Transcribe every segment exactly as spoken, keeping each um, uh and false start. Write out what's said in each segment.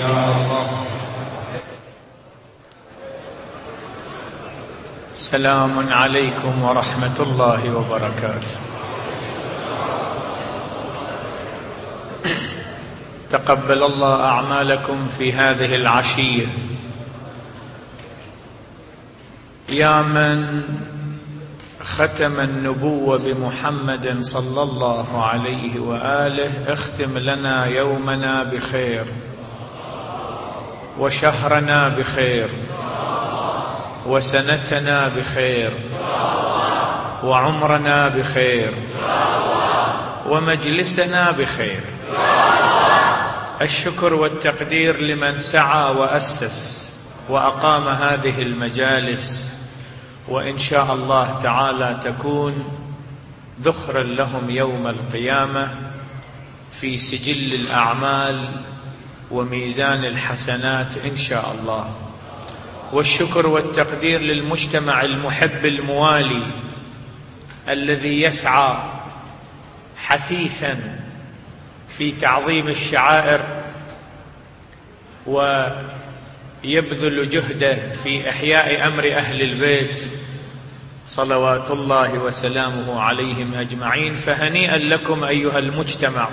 يا الله. سلام عليكم ورحمة الله وبركاته. تقبل الله أعمالكم في هذه العشية. يا من ختم النبوة بمحمد صلى الله عليه وآله، اختم لنا يومنا بخير وشهرنا بخير وسنتنا بخير وعمرنا بخير ومجلسنا بخير. الشكر والتقدير لمن سعى وأسس وأقام هذه المجالس، وإن شاء الله تعالى تكون ذخرا لهم يوم القيامة في سجل الأعمال وميزان الحسنات إن شاء الله. والشكر والتقدير للمجتمع المحب الموالي الذي يسعى حثيثا في تعظيم الشعائر ويبذل جهده في إحياء أمر أهل البيت صلوات الله وسلامه عليهم أجمعين. فهنيئا لكم أيها المجتمع،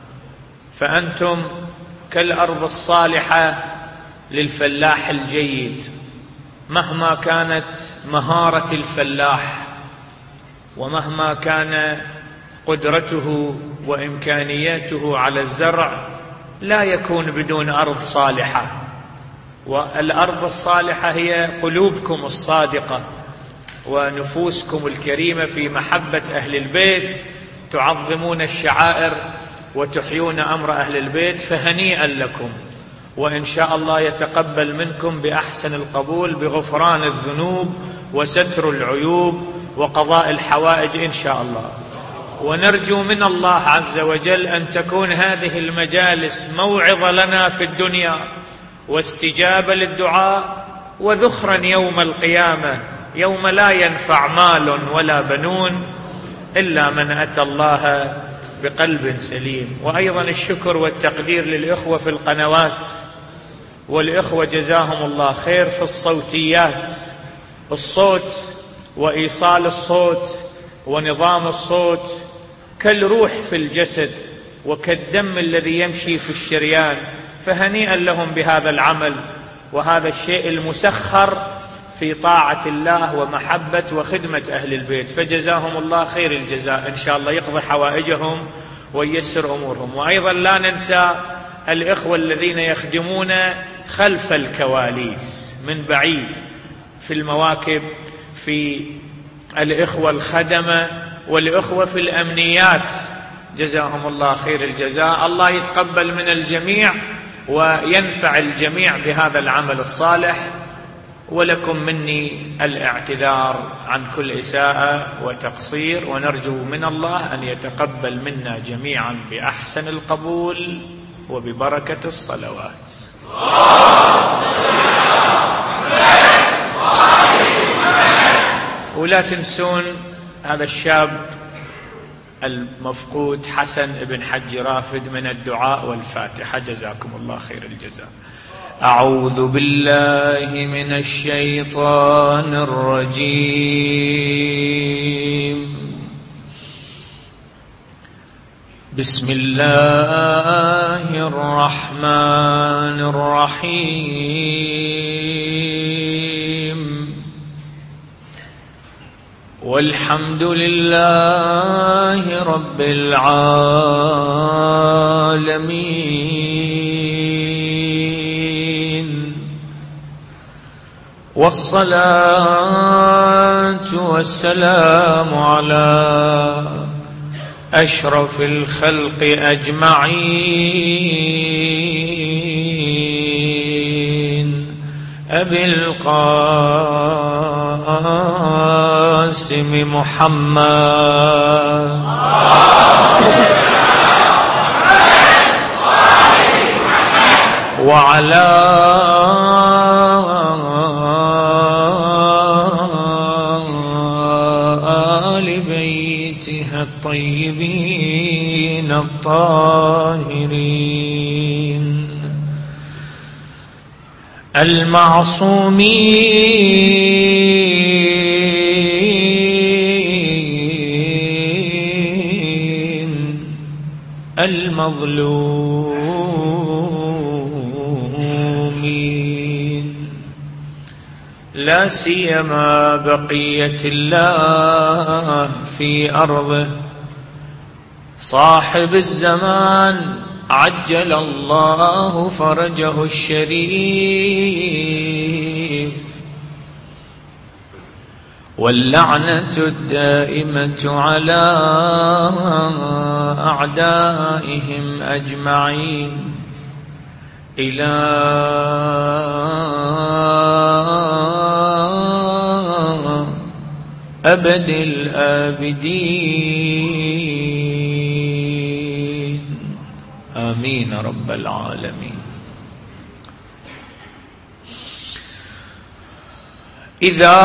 فأنتم كالأرض الصالحة للفلاح الجيد. مهما كانت مهارة الفلاح ومهما كان قدرته وإمكانياته على الزرع، لا يكون بدون أرض صالحة. والأرض الصالحة هي قلوبكم الصادقة ونفوسكم الكريمة في محبة أهل البيت، تعظمون الشعائر وتحيون أمر أهل البيت. فهنيئا لكم، وإن شاء الله يتقبل منكم بأحسن القبول بغفران الذنوب وستر العيوب وقضاء الحوائج إن شاء الله. ونرجو من الله عز وجل أن تكون هذه المجالس موعظة لنا في الدنيا واستجابة للدعاء وذخرا يوم القيامة، يوم لا ينفع مال ولا بنون إلا من أتى الله بقلب سليم. وأيضا الشكر والتقدير للإخوة في القنوات، والإخوة جزاهم الله خير في الصوتيات، الصوت وإيصال الصوت ونظام الصوت كالروح في الجسد وكالدم الذي يمشي في الشريان. فهنيئا لهم بهذا العمل وهذا الشيء المسخر في طاعة الله ومحبة وخدمة أهل البيت، فجزاهم الله خير الجزاء إن شاء الله، يقضي حوائجهم وييسر أمورهم. وأيضا لا ننسى الإخوة الذين يخدمون خلف الكواليس من بعيد في المواكب، في الإخوة الخدمة والإخوة في الأمنيات، جزاهم الله خير الجزاء. الله يتقبل من الجميع وينفع الجميع بهذا العمل الصالح. ولكم مني الاعتذار عن كل إساءة وتقصير، ونرجو من الله أن يتقبل منا جميعا بأحسن القبول وببركة الصلوات. ولا تنسون هذا الشاب المفقود حسن بن حج رافد من الدعاء والفاتحة، جزاكم الله خير الجزاء. أعوذ بالله من الشيطان الرجيم. بسم الله الرحمن الرحيم. والحمد لله رب العالمين، والصلاة والسلام على أشرف الخلق أجمعين، أبي القاسم محمد وعلى آل بيته الطيبين الطاهرين. المعصومين المظلومين، لا سيما بقية الله في أرضه، صاحب الزمان عجل الله فرجه الشريف، واللعنة الدائمة على أعدائهم أجمعين إلى أبد الآبدين، آمين رب العالمين. إذا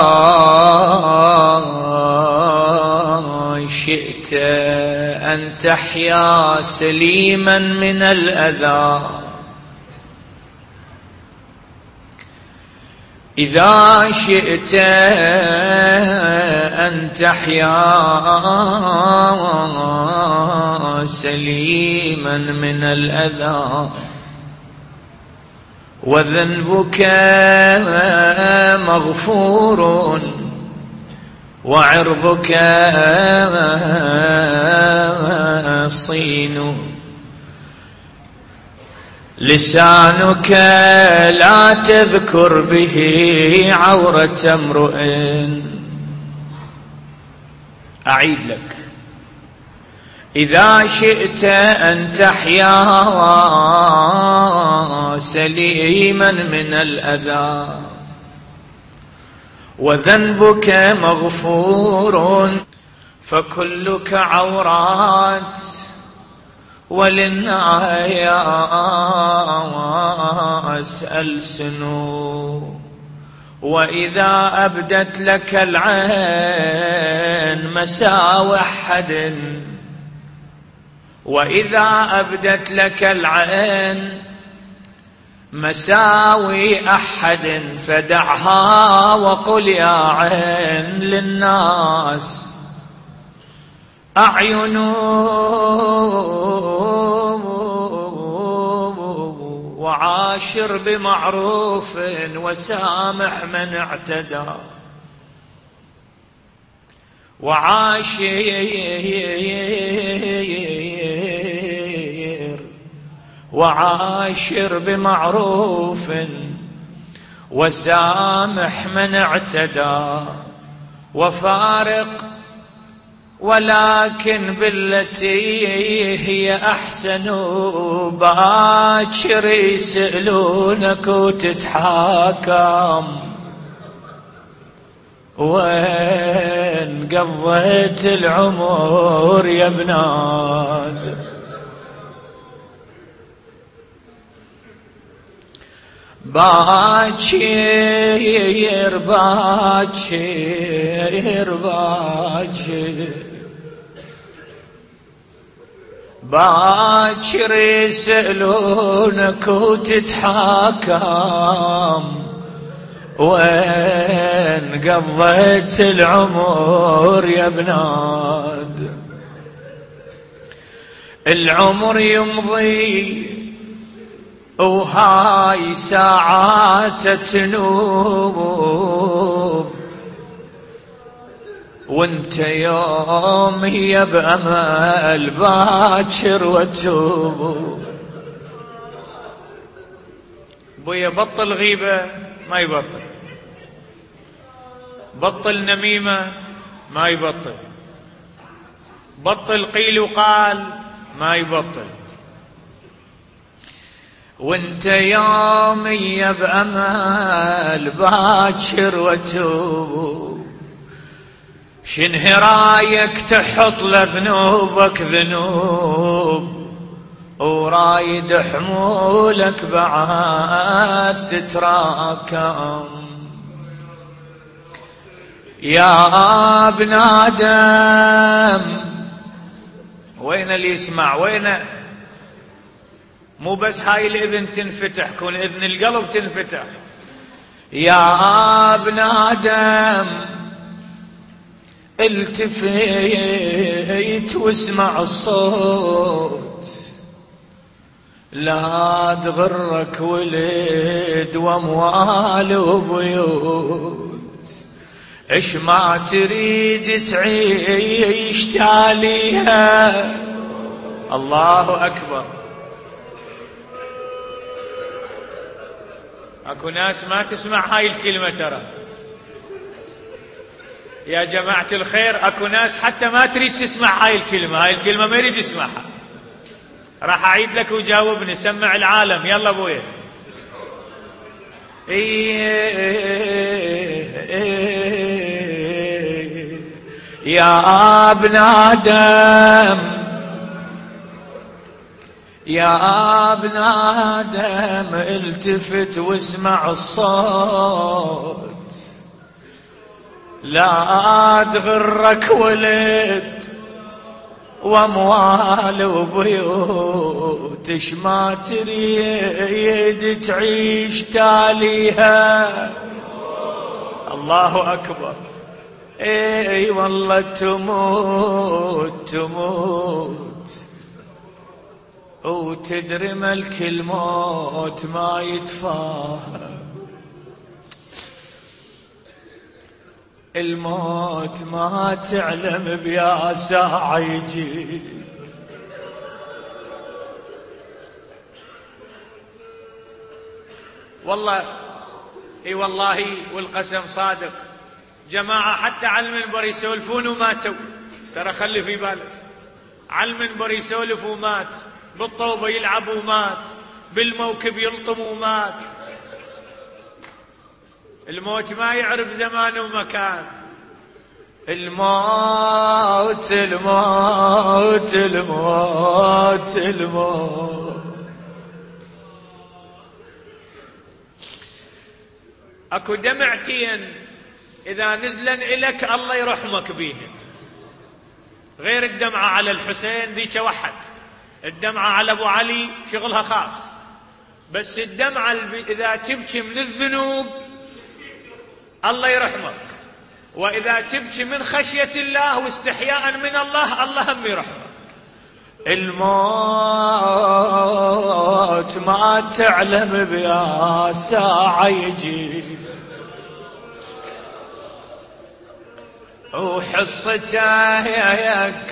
شئت أن تحيا سليما من الأذى، إذا شئت أن تحيا سليما من الأذى، وذنبك مغفور وعرضك صين، لسانك لا تذكر به عورة امرئ. أعيد لك: إذا شئت أن تحيا سليما من الأذى وذنبك مغفور، فكلك عورات وللناس ألسن، وإذا أبدت لك العين مساوي أحد، وإذا أبدت لك العين مساوي أحد فدعها وقل يا عين للناس أعين وعاشر بمعروف وسامح من اعتدى، وعاشر وعاشر بمعروف وسامح من اعتدى، وفارق ولكن بالتي هي أحسن، باكر يسألونك وتتحاكم وين قضيت العمر يا بناد. باكر باكر باكر باكر يسألونك وتتحاكم وين قضيت العمر يا بناد. العمر يمضي وهاي ساعات تنوب، وانت يوم هي بأمل باكر وتوب. بويا بطل غيبة ما يبطل، بطل نميمة ما يبطل، بطل قيل وقال ما يبطل، وانت يومي بأمل باكر وتوب. شنه رايك تحط لذنوبك ذنوب، ورايد حمولك بعد تتراكم. يا ابن آدم، وين اللي يسمع؟ وين مو بس هاي الإذن تنفتح، كون إذن القلب تنفتح. يا ابن آدم التفت واسمع الصوت، لا تغرك ولد واموال وبيوت، ايش ما تريد تعيش تاليها. الله أكبر. اكو ناس ما تسمع هاي الكلمة ترى يا جماعة الخير، اكو ناس حتى ما تريد تسمع هاي الكلمة، هاي الكلمة ما يريد يسمعها. راح اعيد لك وجاوبني، سمع العالم، يلا ابويا. يا ابن آدم يا ابن آدم التفت واسمع الصوت، لا تغرك ولد واموال وبيوت، ايش ما تريد تعيش تاليها. الله أكبر. اي والله تموت تموت وتدري ملك الموت ما يتفاهم، الموت ما تعلم بيا ساعة يجي. والله اي والله والقسم صادق، جماعة حتى على المنبر يسولفون وماتوا، ترى خلي في بالك، على المنبر يسولف ومات، بالطوبة يلعب ومات، بالموكب يلطم ومات. الموت ما يعرف زمان ومكان. الموت الموت الموت الموت. اكو دمعتين اذا نزلن الك الله يرحمك بيهن، غير الدمعة على الحسين ذيك وحد، الدمعة على ابو علي شغلها خاص، بس الدمعة اذا تبكي من الذنوب الله يرحمك، واذا تبكي من خشية الله واستحياء من الله الله هم يرحمك. الموت ما تعلم بيا ساعة يجي، وحصتك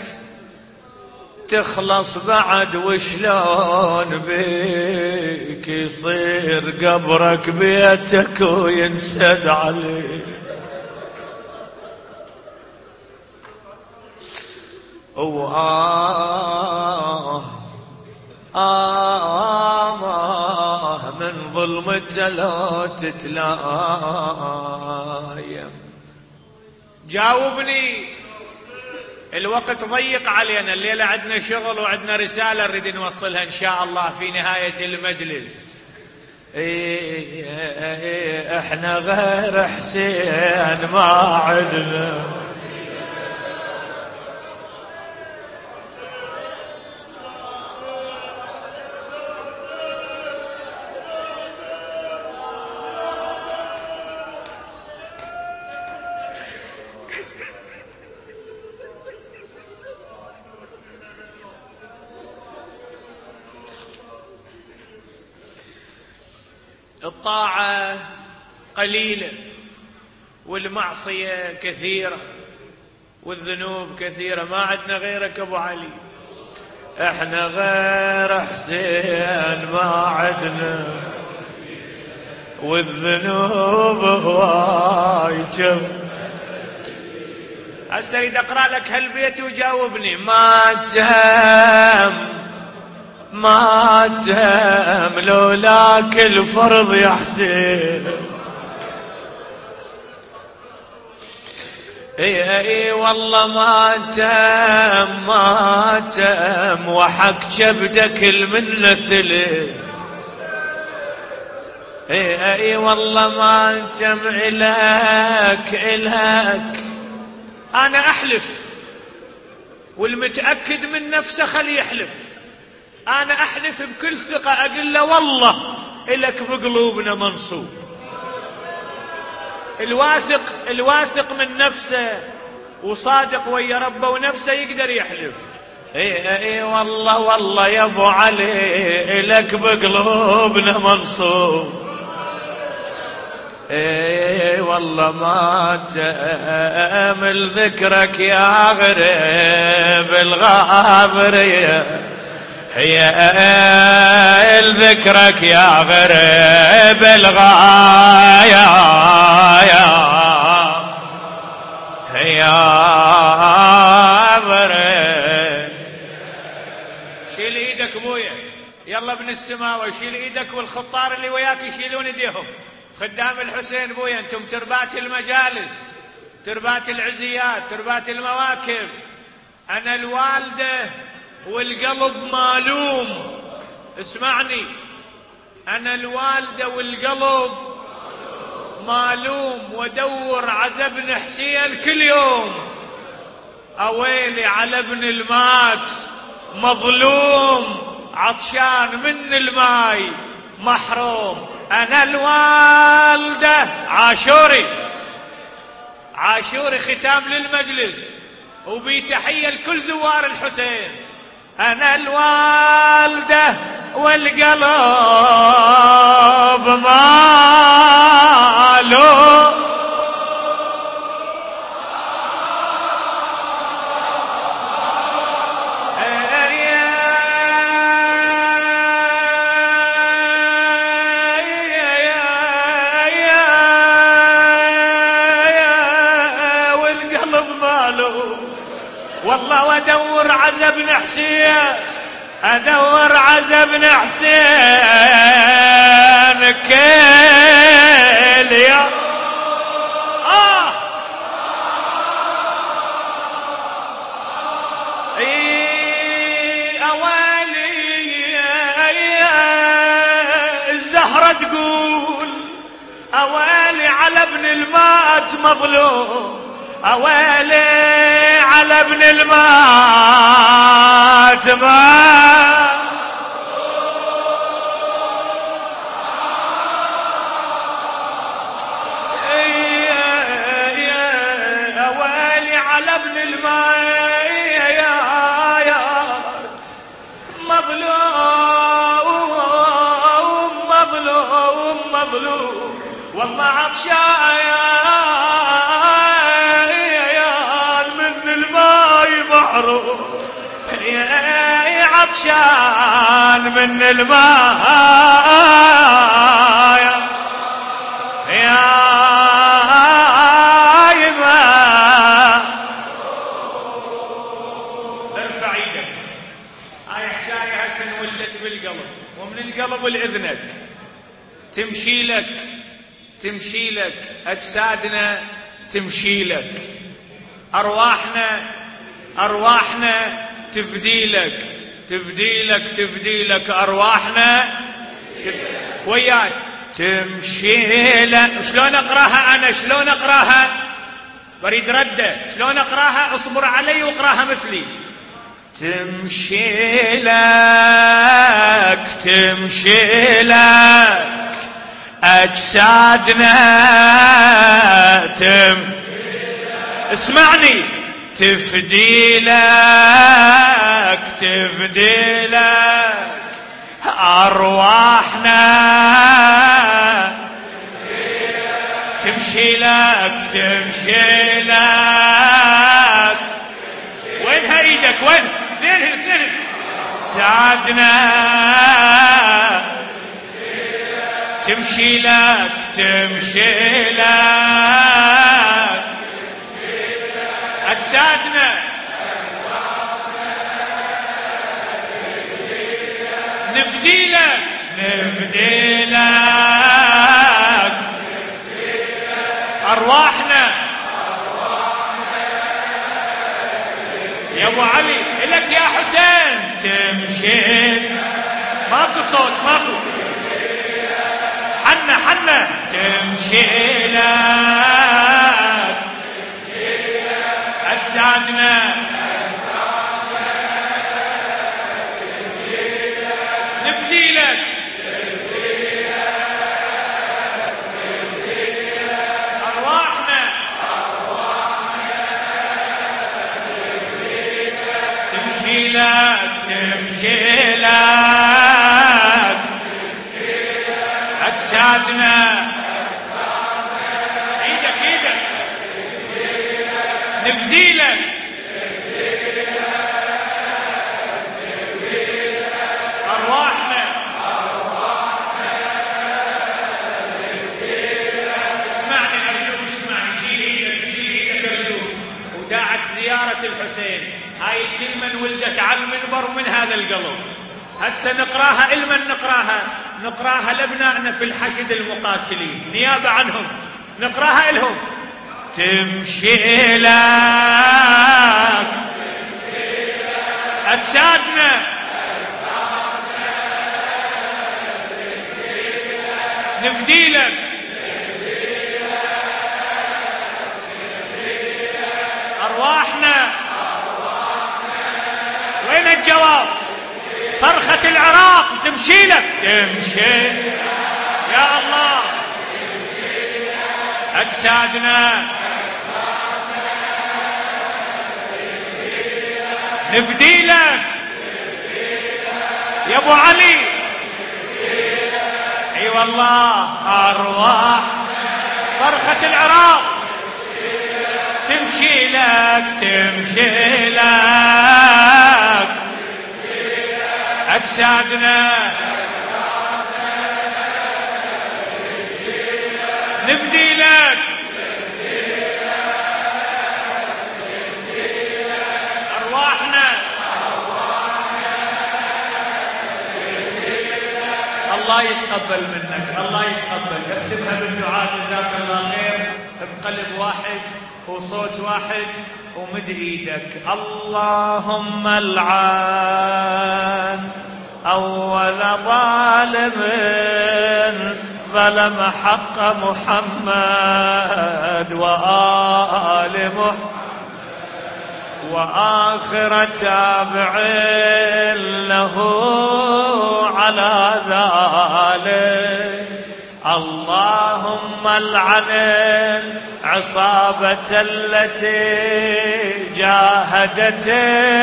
تخلص بعد، وشلون بيك يصير قبرك بيتك وينسد عليك. وآه آه من ظلمته لو تتلايم. جاوبني، الوقت ضيق علينا، الليلة عندنا شغل وعندنا رسالة نريد نوصلها إن شاء الله في نهاية المجلس. إيه إيه إحنا غير حسين ما عدنا، الطاعة قليلة والمعصية كثيرة والذنوب كثيرة، ما عندنا غيرك أبو علي، احنا غير حسين ما عندنا، والذنوب هواي كم. هسه اريد اقرا لك هالبيت وجاوبني. ما تهم ما تهم لولاك الفرض يا حسين، اي اي والله ما تهم ما تهم، وحق كبدك المنة ثلث، اي اي والله ما تم الك الك. انا احلف والمتأكد من نفسه خلي يحلف، أنا أحلف بكل ثقة أقول له والله إلك بقلوبنا منصوب. الواثق الواثق من نفسه وصادق ويا ربه ونفسه يقدر يحلف. اي اي والله والله يا ابو علي إلك بقلوبنا منصوب. اي والله ما تأمل ذكرك يا غريب الغابرية، يا ذكرك يا غريب الغاية يا غريب. شيل ايدك ابويا، يلا ابن السماوة شيل ايدك، والخطار اللي وياك يشيلون ايديهم. خدام الحسين بويا انتم تربات المجالس، تربات العزيات، تربات المواكب. انا الوالدة والقلب مالوم، اسمعني، انا الوالدة والقلب مالوم، وادور على ابن حسين كل يوم. اويلي على ابن المات مظلوم، عطشان من الماي محروم. انا الوالدة عاشوري، عاشوري ختام للمجلس وبي تحية لكل زوار الحسين. انا الوالدة والقلب مالو، والله وادور عزا بن حسين، ادور عزا بن حسين كل يوم. آه اي اوالي الزهرة تقول اوالي على ابن المات مظلوم، اويلي على ابن المات ما اويلي على ابن المات مظلوم مظلوم مظلوم. والله عطشان يا عطشان من الماء يا يما. ارفع ايدك، هاي حكايه هسه انولدت بالقلب، ومن القلب لاذنك تمشي لك تمشي لك اجسادنا تمشي لك، ارواحنا أرواحنا تفدي لك تفدي لك تفدي لك أرواحنا تف... وياي تمشي لك. شلون أقراها أنا؟ شلون أقراها؟ بريد ردة. شلون أقراها؟ اصبر علي واقراها مثلي. تمشي لك تمشي لك أجسادنا تم اسمعني تفدي لك تفدي لك أرواحنا تمشي لك تمشي لك. وينها ايدك؟ وين؟ اثنين اثنين سعدنا تمشي لك تمشي لك أجسادنا نفدي لك نفدي لك أرواحنا يا أبو علي إلك يا حسين تمشي. ماكو صوت ماكو حنا حنا تمشي لك أجسادنا تمشي لك تمشي لك أجسادنا ايدك ايدك نفدي لك أرواحنا اسمعني أرجوك اسمعني شيل ايدك شيل ايدك أرجوك وداعت زيارة الحسين هاي الكلمة انولدت على المنبر من هذا القلب هسه نقراها إلمن نقراها نقراها لابنائنا في الحشد المقاتلين نيابة عنهم نقراها لهم تمشي لك أجسادنا نفدي لك أرواحنا وين الجواب صرخة العراق تمشي لك تمشي يا الله أجسادنا نفدي لك يا أبو علي اي والله أرواح صرخة العراق تمشي لك تمشي لك أجسادنا نفدي لك أرواحنا الله يتقبل منك الله يتقبل اختمها بالدعاء جزاك الله خير بقلب واحد وصوت واحد ومد ايدك اللهم العن أول ظالم ظلم حق محمد وآل محمد وآخر تابع له على ذلك اللهم العن العصابة التي جاهدت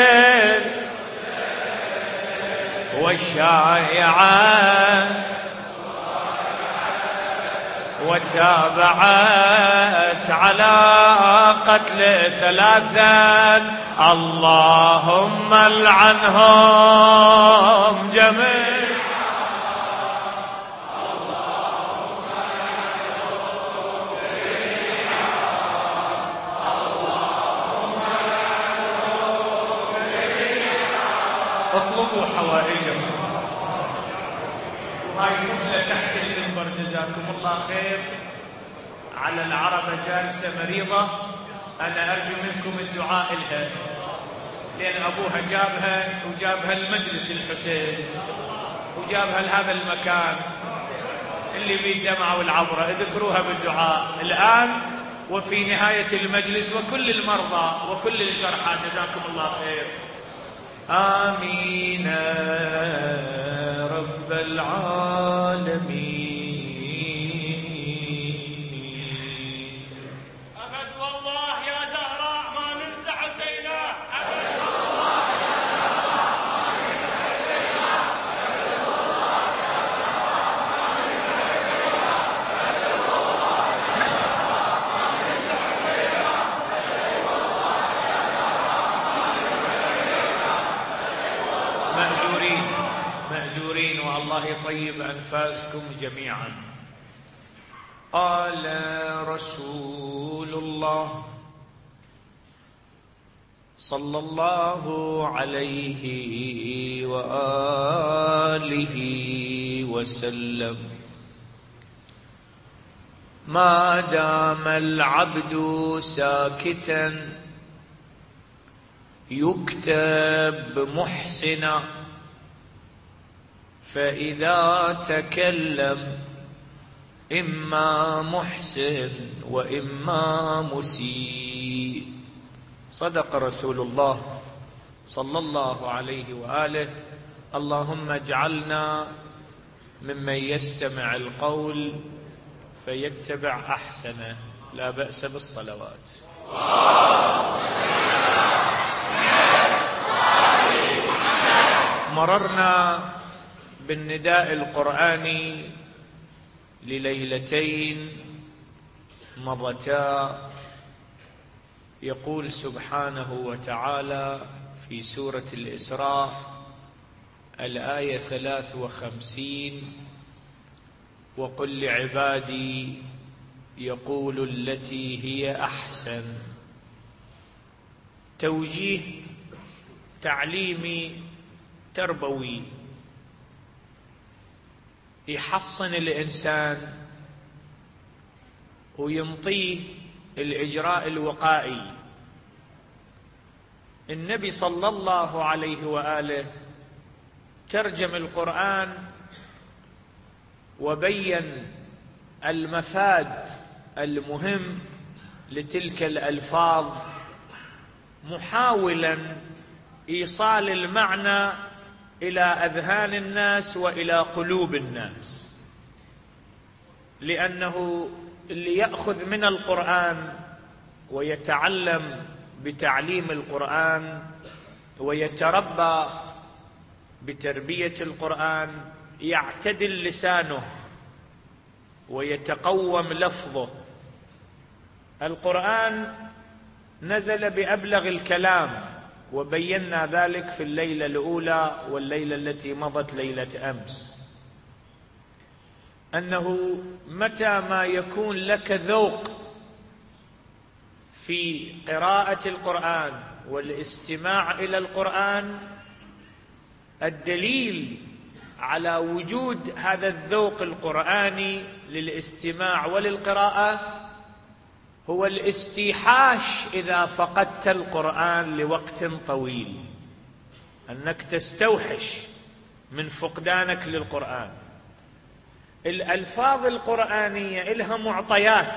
والشائعات وتابعت على قتل ثلاثة اللهم العنهم جميعا اطلبوا حوائجكم. وهاي الطفلة تحت المنبر جزاكم الله خير على العربة جالسة مريضة، أنا أرجو منكم الدعاء لها، لأن أبوها جابها وجابها المجلس الحسين وجابها لهذا المكان اللي بيه الدمعة والعبرة، اذكروها بالدعاء الآن وفي نهاية المجلس، وكل المرضى وكل الجرحى جزاكم الله خير. آمين رب العالمين. أبد والله يا زهراء ما ننسى حسينا، أبد والله يا زهراء ما ننسى حسينا، أبد والله يا زهراء ما ننسى حسينا، أبد والله يا زهراء ما ننسى حسينا، أبد والله يا زهراء ما ننسى حسينا. مأجورين مأجورين والله يطيب أنفاسكم جميعا. قال رسول الله صلى الله عليه وآله وسلم: ما دام العبد ساكتا يكتب محسنا، فإذا تكلم إما محسن وإما مسيء. صدق رسول الله صلى الله عليه وآله. اللهم اجعلنا ممن يستمع القول فيتبع أحسنه. لا بأس بالصلوات. مررنا بالنداء القرآني لليلتين مضتا. يقول سبحانه وتعالى في سورة الإسراء الآية ثلاث وخمسين: وقل لعبادي يقول التي هي أحسن. توجيه تعليمي تربوي يحصن الإنسان وينطيه الإجراء الوقائي. النبي صلى الله عليه وآله ترجم القرآن وبين المفاد المهم لتلك الألفاظ، محاولا إيصال المعنى إلى أذهان الناس وإلى قلوب الناس، لأنه اللي يأخذ من القرآن ويتعلم بتعليم القرآن ويتربى بتربية القرآن يعتدل لسانه ويتقوم لفظه. القرآن نزل بأبلغ الكلام، وبينا ذلك في الليلة الأولى والليلة التي مضت ليلة أمس، أنه متى ما يكون لك ذوق في قراءة القرآن والاستماع إلى القرآن، الدليل على وجود هذا الذوق القرآني للاستماع وللقراءة هو الاستيحاش إذا فقدت القرآن لوقت طويل، أنك تستوحش من فقدانك للقرآن. الألفاظ القرآنية إلها معطيات،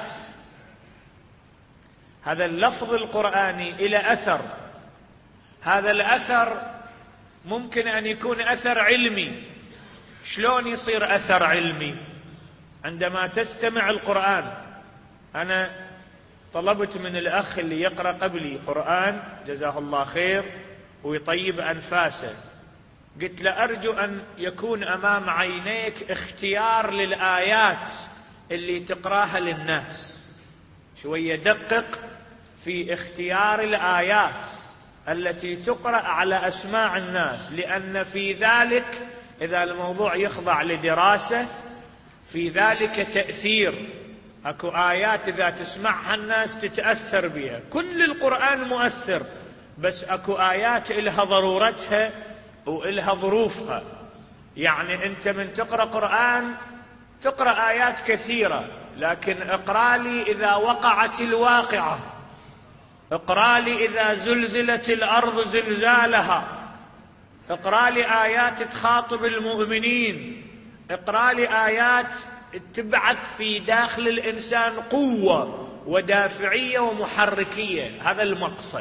هذا اللفظ القرآني إلى أثر، هذا الأثر ممكن أن يكون أثر علمي. شلون يصير أثر علمي؟ عندما تستمع القرآن. أنا طلبت من الأخ اللي يقرأ قبلي قرآن جزاه الله خير ويطيب أنفاسه، قلت له أرجو أن يكون أمام عينيك اختيار للآيات اللي تقراها للناس، شوية دقق في اختيار الآيات التي تقرأ على أسماع الناس، لأن في ذلك إذا الموضوع يخضع لدراسة في ذلك تأثير. أكو آيات إذا تسمعها الناس تتأثر بها، كل القرآن مؤثر، بس أكو آيات إلها ضرورتها وإلها ظروفها. يعني أنت من تقرأ قرآن تقرأ آيات كثيرة، لكن اقرأ لي إذا وقعت الواقعة، اقرأ لي إذا زلزلت الأرض زلزالها، اقرأ لي آيات تخاطب المؤمنين، اقرأ لي آيات تبعث في داخل الإنسان قوة ودافعية ومحركية. هذا المقصد.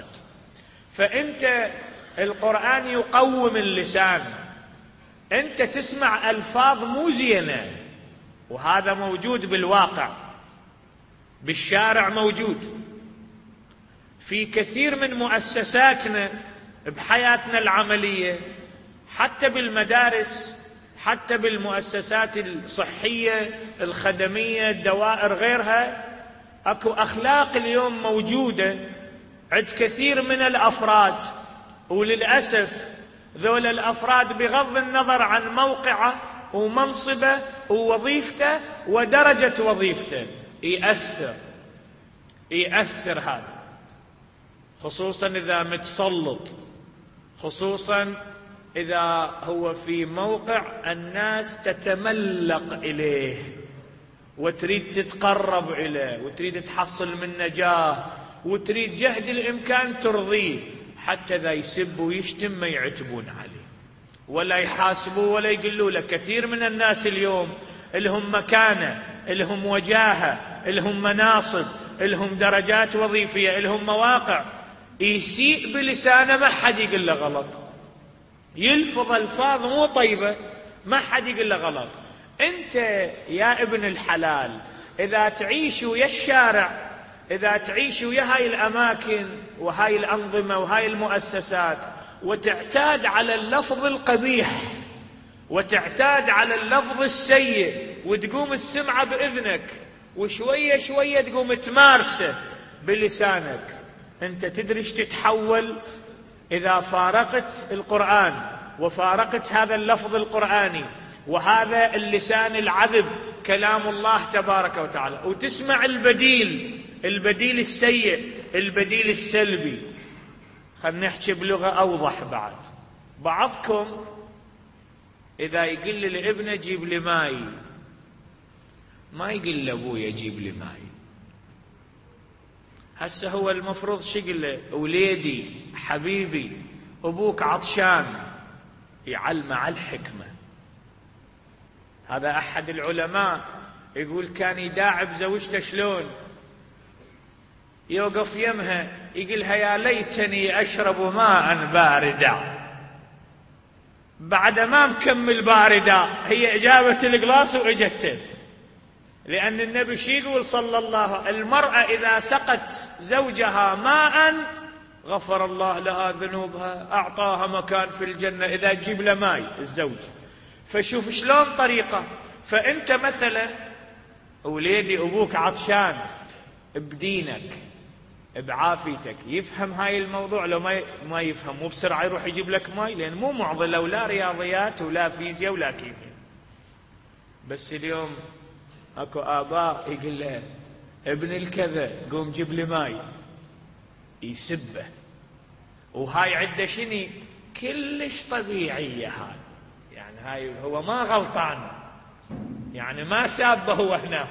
فأنت القرآن يقوم اللسان، أنت تسمع ألفاظ مو زينة، وهذا موجود بالواقع، بالشارع موجود في كثير من مؤسساتنا بحياتنا العملية، حتى بالمدارس، حتى بالمؤسسات الصحية الخدمية الدوائر غيرها. أكو أخلاق اليوم موجودة عند كثير من الأفراد، وللأسف ذول الأفراد بغض النظر عن موقعه ومنصبه ووظيفته ودرجة وظيفته يأثر يأثر هذا، خصوصا إذا متسلط، خصوصا إذا هو في موقع الناس تتملق إليه وتريد تتقرب إليه وتريد تحصل من نجاه وتريد جهد الإمكان ترضيه، حتى ذا يسب ويشتم ما يعتبون عليه ولا يحاسبوه ولا يقولوا له. كثير من الناس اليوم لهم مكانة، لهم وجاهة، لهم مناصب، لهم درجات وظيفية، لهم مواقع، يسيء بلسانه ما حد يقول له غلط، يلفظ ألفاظ مو طيبة ما حد يقول له غلط. أنت يا ابن الحلال إذا تعيش ويا الشارع، إذا تعيش ويا هاي الأماكن وهاي الأنظمة وهاي المؤسسات وتعتاد على اللفظ القبيح وتعتاد على اللفظ السيء، وتقوم السمعة بإذنك، وشوية شوية تقوم تمارسه بلسانك. أنت تدري ايش تتحول إذا فارقت القرآن وفارقت هذا اللفظ القرآني وهذا اللسان العذب كلام الله تبارك وتعالى، وتسمع البديل البديل السيء البديل السلبي. خلنا نحكي بلغة أوضح بعد. بعضكم إذا يقول لابنه جيب لي ماي، ما يقول لأبويا جيب لي ماي. هسه هو المفروض شو يقول له؟ وليدي حبيبي أبوك عطشان، يعلمه على الحكمة. هذا أحد العلماء يقول كان يداعب زوجته شلون؟ يوقف يمها يقولها يا ليتني أشرب ماء باردا، بعد ما مكمل باردا هي جابت القلاص وإجته. لأن النبي شي يقول صلى الله عليه وسلم؟ المرأة إذا سقت زوجها ماء غفر الله لها ذنوبها، أعطاها مكان في الجنة إذا تجيب له ماي الزوج. فشوف شلون طريقة. فأنت مثلا وليدي أبوك عطشان، بدينك بعافيتك يفهم هاي الموضوع، لو ما ما يفهم مو بسرعة يروح يجيب لك ماي، لأن مو معضلة ولا رياضيات ولا فيزياء ولا كيمياء. بس اليوم اكو آباء يقول له ابن الكذا قوم جيب لي ماي، يسبه. وهاي عنده شني كلش طبيعية هاي، يعني هاي هو ما غلطان، يعني ما سابه هو هنا.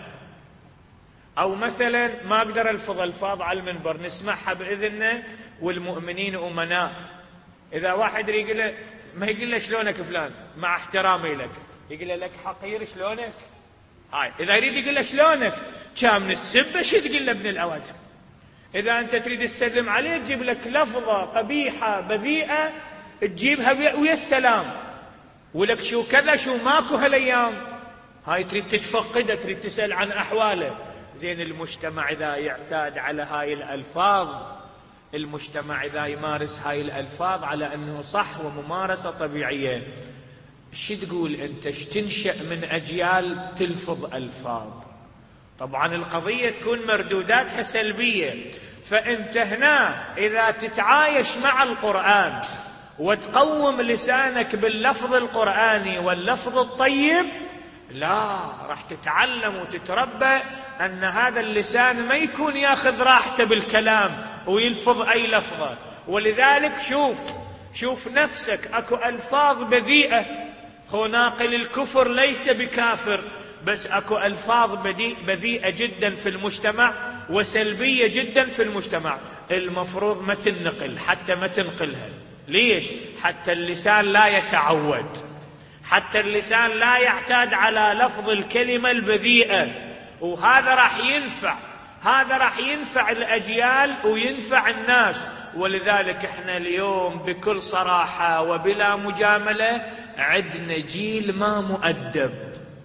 أو مثلا ما أقدر ألفظ ألفاظ على المنبر نسمعها بإذننا والمؤمنين أمناء. إذا واحد يقول له ما يقول له شلونك فلان مع احترامي لك، يقول له لك حقير شلونك. هاي إذا يريد يقول له شلونك كان نتسبه شو تقول له ابن الأواد. إذا أنت تريد تسلم عليه تجيب لك لفظة قبيحة بذيئة تجيبها ويا السلام، ولك شو كذا شو ماكو هالأيام. هاي تريد تتفقده، تريد تسأل عن أحواله. زين المجتمع إذا يعتاد على هاي الألفاظ، المجتمع إذا يمارس هاي الألفاظ على أنه صح وممارسة طبيعية، شو تقول أنت؟ ايش تنشأ من أجيال تلفظ ألفاظ؟ طبعا القضية تكون مردوداتها سلبية. فأنت هنا إذا تتعايش مع القرآن وتقوم لسانك باللفظ القرآني واللفظ الطيب، لا راح تتعلم وتتربى أن هذا اللسان ما يكون ياخذ راحته بالكلام ويلفظ أي لفظة. ولذلك شوف شوف نفسك، أكو ألفاظ بذيئة، خو ناقل الكفر ليس بكافر، بس أكو ألفاظ بذيئة جدا في المجتمع وسلبية جدا في المجتمع، المفروض ما تنقل، حتى ما تنقلها. ليش؟ حتى اللسان لا يتعود، حتى اللسان لا يعتاد على لفظ الكلمة البذيئة. وهذا راح ينفع، هذا راح ينفع الأجيال وينفع الناس. ولذلك احنا اليوم بكل صراحة وبلا مجاملة عندنا جيل ما مؤدب،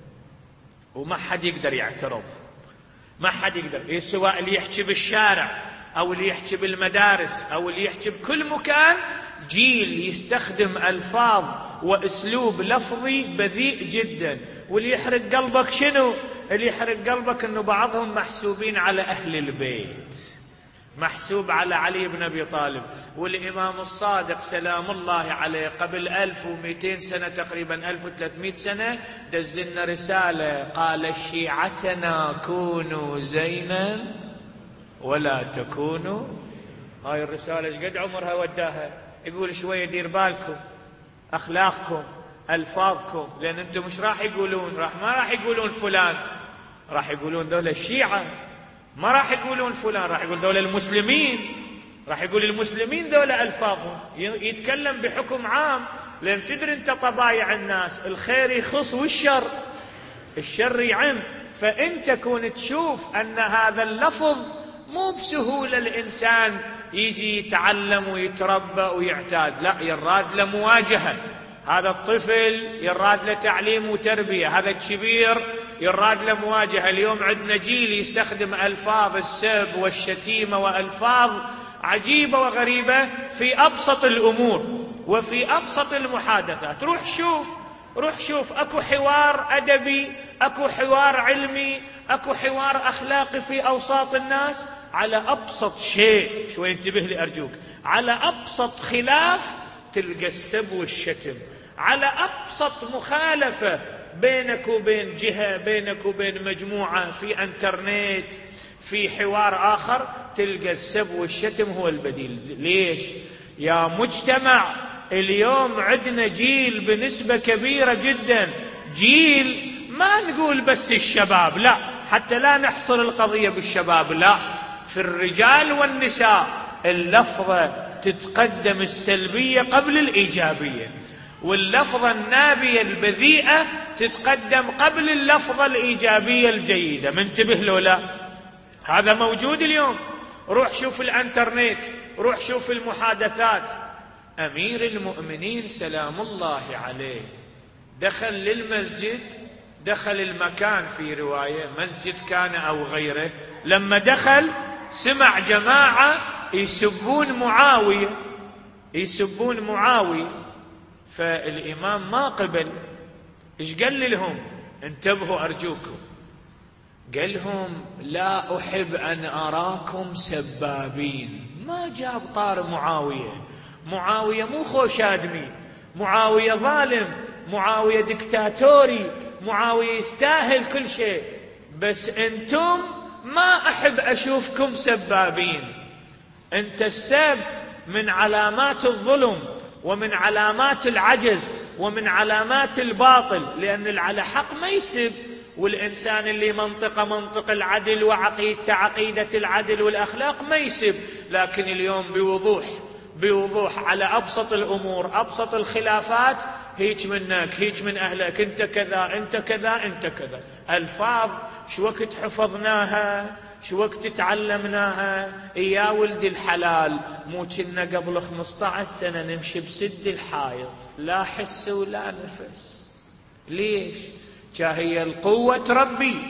وما حد يقدر يعترض، ما حد يقدر، سواء اللي يحكي بالشارع أو اللي يحكي بالمدارس أو اللي يحكي بكل مكان، جيل يستخدم ألفاظ وأسلوب لفظي بذيء جدا. واللي يحرق قلبك شنو؟ اللي يحرق قلبك أنه بعضهم محسوبين على أهل البيت، محسوب على علي بن أبي طالب. والإمام الصادق سلام الله عليه قبل ألف ومئتين سنة تقريبا، ألف وثلاثمئة سنة، دزلنا رسالة قال شيعتنا كونوا زينا ولا تكونوا. هاي الرسالة ايش قد عمرها وداها؟ يقول شوية دير بالكم أخلاقكم ألفاظكم، لأن أنتم مش راح يقولون، راح ما راح يقولون فلان، راح يقولون دولة الشيعة، ما راح يقولون فلان، راح يقول دولة المسلمين، راح يقول المسلمين دولة ألفاظهم، يتكلم بحكم عام. لأن تدري أنت طبايع الناس، الخير يخص والشر الشر يعم. فأنت كون تشوف أن هذا اللفظ مو بسهولة الإنسان يجي يتعلم ويتربى ويعتاد، لا، يراد له مواجهة. هذا الطفل يراد له تعليم وتربية، هذا الكبير يراد له مواجهة. اليوم عندنا جيل يستخدم ألفاظ السب والشتيمة وألفاظ عجيبة وغريبة في أبسط الأمور، وفي أبسط المحادثات. روح شوف روح شوف أكو حوار أدبي، أكو حوار علمي، أكو حوار أخلاقي في أوساط الناس على أبسط شيء. شوي انتبه لي أرجوك، على أبسط خلاف تلقى السب والشتم، على أبسط مخالفة بينك وبين جهة، بينك وبين مجموعة في انترنت، في حوار آخر، تلقى السب والشتم هو البديل. ليش؟ يا مجتمع اليوم عندنا جيل بنسبة كبيرة جدا، جيل ما نقول بس الشباب، لا، حتى لا نحصر القضية بالشباب، لا، في الرجال والنساء اللفظة تتقدم السلبية قبل الإيجابية، واللفظة النابية البذيئة تتقدم قبل اللفظة الإيجابية الجيدة. منتبه له؟ لا، هذا موجود اليوم. روح شوف الانترنت، روح شوف المحادثات. أمير المؤمنين سلام الله عليه دخل للمسجد، دخل المكان في رواية مسجد كان أو غيره، لما دخل سمع جماعة يسبون معاوية يسبون معاوية فالإمام ما قبل. إيش قال لهم؟ انتبهوا أرجوكم، قال لهم لا أحب أن أراكم سبابين. ما جاب طار معاوية، معاوية مو خوش آدمي، معاوية ظالم، معاوية دكتاتوري، معاوية يستاهل كل شيء، بس أنتم ما أحب أشوفكم سبابين. أنت السب من علامات الظلم ومن علامات العجز ومن علامات الباطل، لأن اللي على حق ما يسب، والإنسان اللي منطقة منطق العدل وعقيدة عقيدة العدل والأخلاق ما يسب. لكن اليوم بوضوح بوضوح على أبسط الأمور، أبسط الخلافات، هيك منك، هيك من أهلك، أنت كذا، أنت كذا، أنت كذا. ألفاظ شو وقت حفظناها، شو وقت تعلمناها. يا ولد الحلال، مو كنا قبل خمسة عشر سنة نمشي بسد الحائط، لا حس ولا نفس. ليش؟ هي القوة تربي،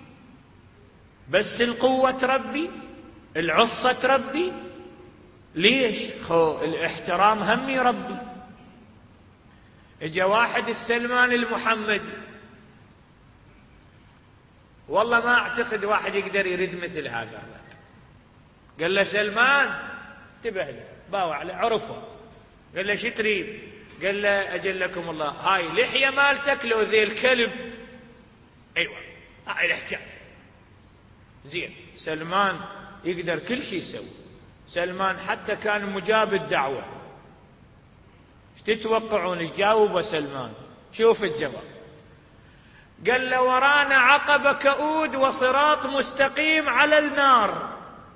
بس القوة تربي، العصة تربي. ليش؟ خو الاحترام هم يربي. اجا واحد السلمان المحمدي، والله ما اعتقد واحد يقدر يرد مثل هذا الرد. قال له سلمان، انتبه له، باوع عليه، عرفه، قال له شو تريد؟ قال له اجلكم الله، هاي لحية مالتك لو ذي الكلب. ايوه هاي الاحتياط. زين، سلمان يقدر كل شيء يسوي. سلمان حتى كان مجاب الدعوة. ايش تتوقعون ايش جاوبه سلمان؟ شوف الجواب. قال له ورانا عقبة كؤود وصراط مستقيم على النار،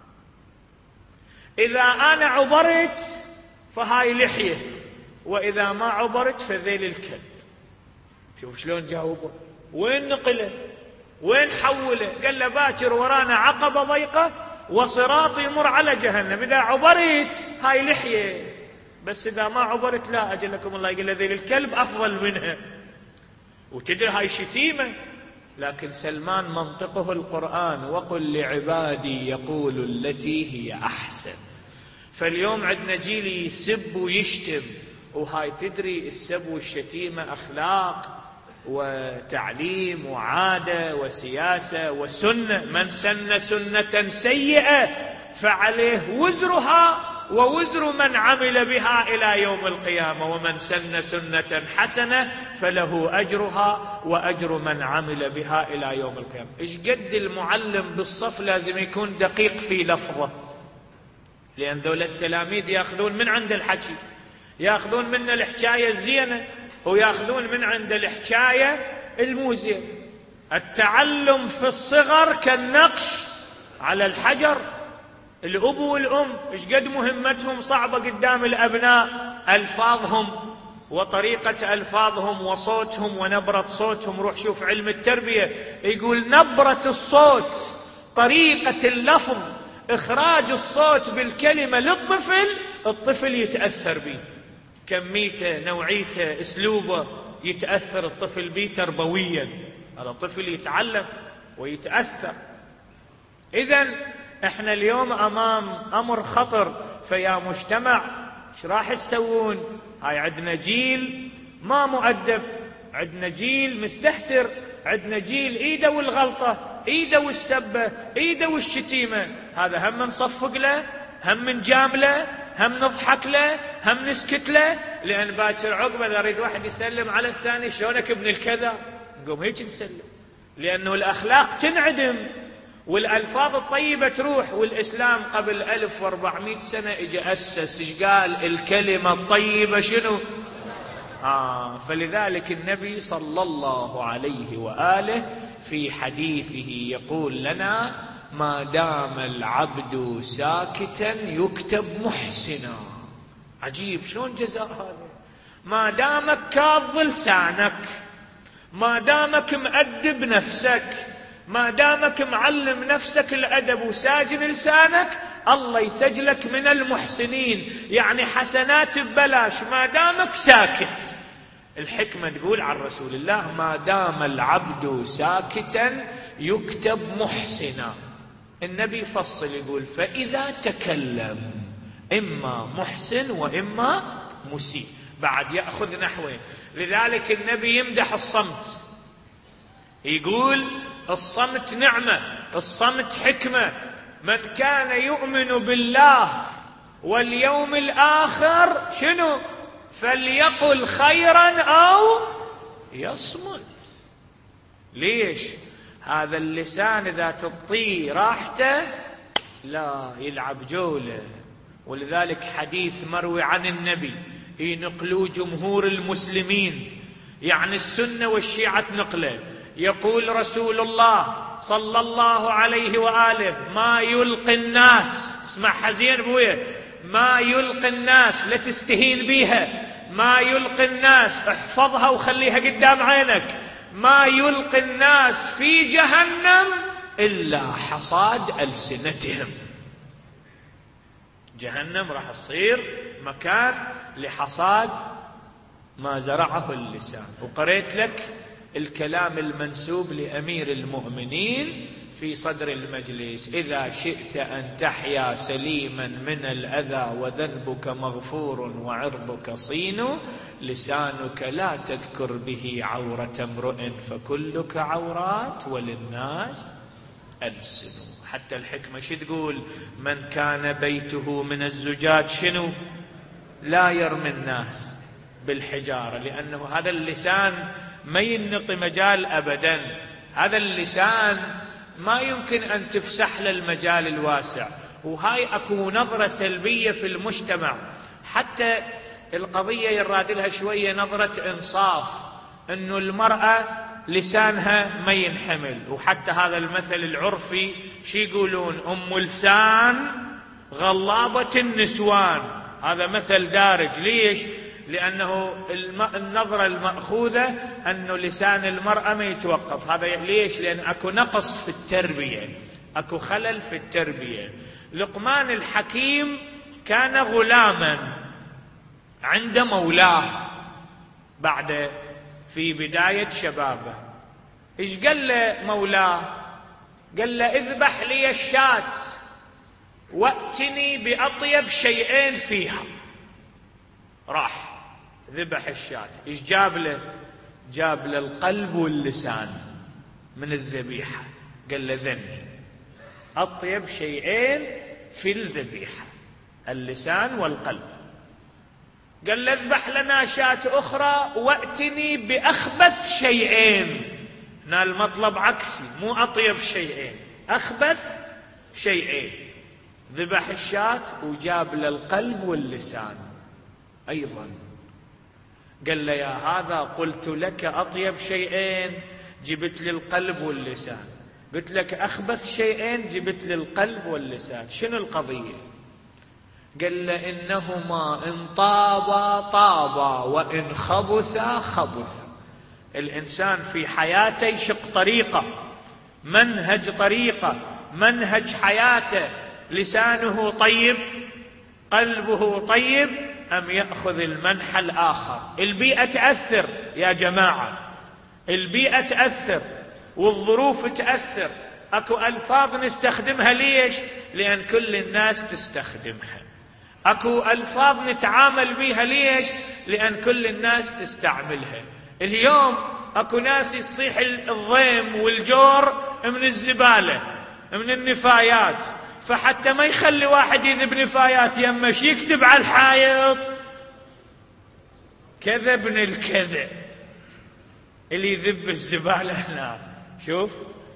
إذا أنا عبرت فهاي لحية، وإذا ما عبرت فذيل الكلب. شوف شلون جاوبه، وين نقله، وين حوله. قال له باكر ورانا عقبة ضيقة وصراط يمر على جهنم، إذا عبرت هاي لحية، بس إذا ما عبرت لا، أجلكم الله. قال له ذيل الكلب أفضل منها. وتدري هاي شتيمة، لكن سلمان منطقه القرآن، وقل لعبادي يقول التي هي أحسن. فاليوم عندنا جيل يسب ويشتم، وهاي تدري السب والشتيمة أخلاق وتعليم وعادة وسياسة وسنة. من سن سنة سيئة فعليه وزرها ووزر من عمل بها إلى يوم القيامة، ومن سن سنة حسنة فله أجرها وأجر من عمل بها إلى يوم القيامة. إيش قد المعلم بالصف لازم يكون دقيق في لفظه، لأن ذول التلاميذ يأخذون من عند الحكي، يأخذون من الحكاية الزينة ويأخذون من عند الحكاية الموزية. التعلم في الصغر كالنقش على الحجر. الأب والأم إيش قد مهمتهم صعبة قدام الأبناء، ألفاظهم وطريقة ألفاظهم وصوتهم ونبرة صوتهم. روح شوف علم التربية يقول نبرة الصوت، طريقة اللفظ، إخراج الصوت بالكلمة للطفل، الطفل يتأثر به، كميته، نوعيته، أسلوبه، يتأثر الطفل به تربويا. هذا الطفل يتعلم ويتأثر. إذن احنا اليوم أمام أمر خطر. فيا مجتمع، ايش راح تسوون؟ هاي عندنا جيل ما مؤدب، عندنا جيل مستهتر، عندنا جيل ايده والغلطة، ايده والسبة، ايده والشتيمة. هذا هم نصفق له، هم نجامله، هم نضحك له، هم نسكت له، لأن باكر عقبه إذا أريد واحد يسلم على الثاني شلونك ابن الكذا، نقوم هيك نسلم، لأنه الأخلاق تنعدم والألفاظ الطيبة تروح. والإسلام قبل ألف وأربعمائة سنة إجا أسس، إيش قال؟ الكلمة الطيبة شنو؟ آه فلذلك النبي صلى الله عليه وآله في حديثه يقول لنا: ما دام العبد ساكتا يكتب محسنا. عجيب شلون جزاء هذا؟ ما دامك كاظ لسانك، ما دامك مؤدب نفسك، ما دامك معلم نفسك الأدب وساجن لسانك، الله يسجلك من المحسنين، يعني حسنات ببلاش ما دامك ساكت. الحكمة تقول عن رسول الله: ما دام العبد ساكتا يكتب محسنا. النبي فصل يقول: فإذا تكلم إما محسن وإما مسيء، بعد يأخذ نحوين. لذلك النبي يمدح الصمت، يقول: الصمت نعمة، الصمت حكمة، من كان يؤمن بالله واليوم الآخر شنو؟ فليقل خيرا أو يصمت. ليش؟ هذا اللسان إذا تطي راحته لا يلعب جولة. ولذلك حديث مروي عن النبي ينقلوا جمهور المسلمين، يعني السنة والشيعة نقله، يقول رسول الله صلى الله عليه وآله: ما يلقي الناس، اسمع حزين بويه، ما يلقي الناس، لا تستهين بيها، ما يلقي الناس، احفظها وخليها قدام عينك، ما يلقي الناس في جهنم إلا حصاد ألسنتهم. جهنم راح تصير مكان لحصاد ما زرعه اللسان. وقريت لك الكلام المنسوب لأمير المؤمنين في صدر المجلس: إذا شئت أن تحيا سليما من الأذى وذنبك مغفور وعرضك صين، لسانك لا تذكر به عورة امرئ فكلك عورات وللناس ألسن. حتى الحكمة شو تقول؟ من كان بيته من الزجاج شنو؟ لا يرمي الناس بالحجارة، لأنه هذا اللسان ما ينطي مجال أبدا، هذا اللسان ما يمكن أن تفسح له المجال الواسع. وهاي أكو نظرة سلبية في المجتمع، حتى القضية يراد لها شوية نظرة إنصاف، أنه المرأة لسانها ما ينحمل. وحتى هذا المثل العرفي شي يقولون؟ أم لسان غلابة النسوان. هذا مثل دارج. ليش؟ لأنه النظرة المأخوذة أنه لسان المرأة ما يتوقف. هذا ليش؟ لأن أكو نقص في التربية، أكو خلل في التربية. لقمان الحكيم كان غلاما عند مولاه بعد في بداية شبابه. إيش قال له مولاه؟ قال له: اذبح لي الشاة وأتني بأطيب شيئين فيها. راح ذبح الشاة. إيش جاب له؟ جاب له القلب واللسان من الذبيحة. قال له: ذني أطيب شيئين في الذبيحة، اللسان والقلب. قال له: اذبح لنا شاة أخرى وأتني بأخبث شيئين. هنا المطلب عكسي، مو أطيب شيئين، أخبث شيئين. ذبح الشاة وجاب له القلب واللسان أيضا. قال له: يا هذا قلت لك أطيب شيئين جبت لي القلب واللسان، قلت لك أخبث شيئين جبت لي القلب واللسان، شنو القضية؟ قال له: إنهما إن طابا طابا وإن خبثا خبثا. الإنسان في حياته يشق طريقة، منهج طريقة، منهج حياته، لسانه طيب، قلبه طيب، أم يأخذ المنحى الآخر. البيئة تأثر يا جماعة، البيئة تأثر والظروف تأثر. أكو ألفاظ نستخدمها، ليش؟ لأن كل الناس تستخدمها. اكو الفاظ نتعامل بيها. ليش؟ لان كل الناس تستعملها. اليوم اكو ناس يصيح الضيم والجور من الزبالة من النفايات، فحتى ما يخلي واحد يذب نفايات يمش يكتب على الحائط كذا ابن الكذا اللي يذب الزبالة هنا. شوف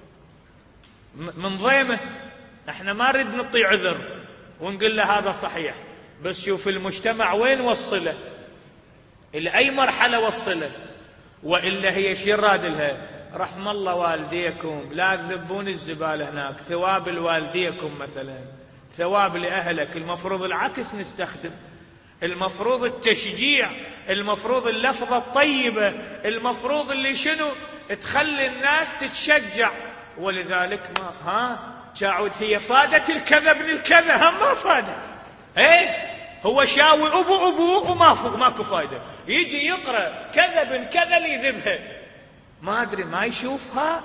من ضيمه. احنا ما نريد نعطي عذر ونقول له هذا صحيح، بس شوف المجتمع وين وصله، إلى أي مرحلة وصله. وإلا هي شي راد لها؟ رحم الله والديكم، لا تذبون الزبالة هناك، ثواب لوالديكم مثلا، ثواب لأهلك. المفروض العكس نستخدم، المفروض التشجيع، المفروض اللفظة الطيبة، المفروض اللي شنو تخلي الناس تتشجع. ولذلك ما ها شاعود هي فادت الكذا ابن الكذا، هم ما فادت. ايه هو شاوي ابو ابو وما فوق ماكو فايده، يجي يقرا كذا ابن كذا اللي يذبها، ما ادري ما يشوفها.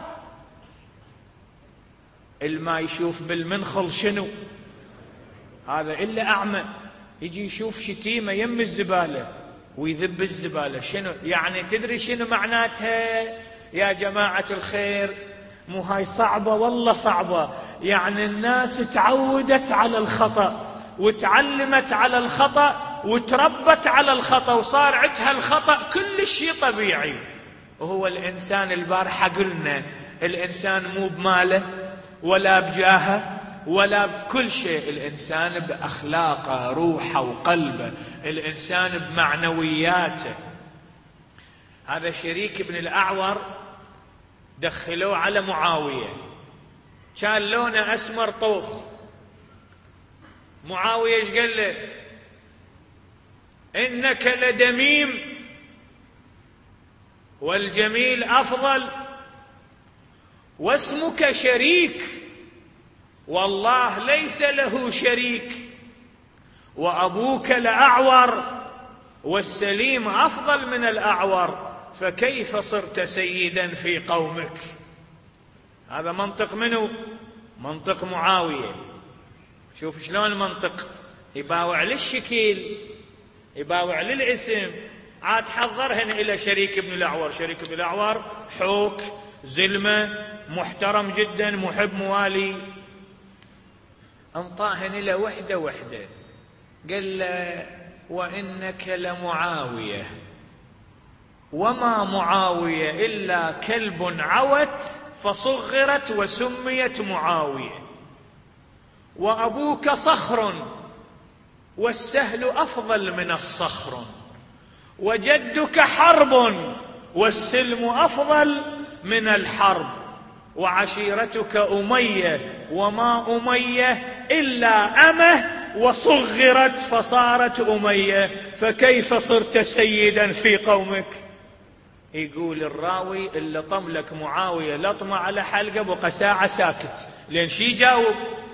الما يشوف بالمنخل شنو هذا الا اعمى، يجي يشوف شتيمه يم الزباله ويذب الزباله. شنو يعني؟ تدري شنو معناتها يا جماعه الخير؟ مو هاي صعبه والله صعبه. يعني الناس تعودت على الخطأ وتعلمت على الخطأ وتربت على الخطأ وصار عندها الخطأ كل شيء طبيعي. وهو الإنسان البارحة قلنا الإنسان مو بماله ولا بجاهه ولا بكل شيء، الإنسان بأخلاقه روحه وقلبه، الإنسان بمعنوياته. هذا شريك بن الأعور دخلوه على معاوية، كان لونه أسمر طوخ. معاوية ايش قال له؟ إنك لدميم والجميل أفضل واسمك شريك، والله ليس له شريك، وأبوك لأعور والسليم أفضل من الأعور، فكيف صرت سيدا في قومك؟ هذا منطق منه؟ منطق معاوية. شوف شلون المنطق يباوع للشكيل، يباوع للاسم. عاد حضرهن إلى شريك بن الأعور. شريك بن الأعور حوك زلمة محترم جدا محب موالي، انطاهن إلى وحدة وحدة قال له وإنك لمعاوية، وما معاوية إلا كلب عوت فصغرت وسميت معاوية، وأبوك صخر والسهل أفضل من الصخر، وجدك حرب والسلم أفضل من الحرب، وعشيرتك أمية وما أمية إلا أمه وصغرت فصارت أمية، فكيف صرت سيدا في قومك؟ يقول الراوي اللي طملك معاوية لطمة على حلقة بقى ساعة ساكت، لأن شي جاوب.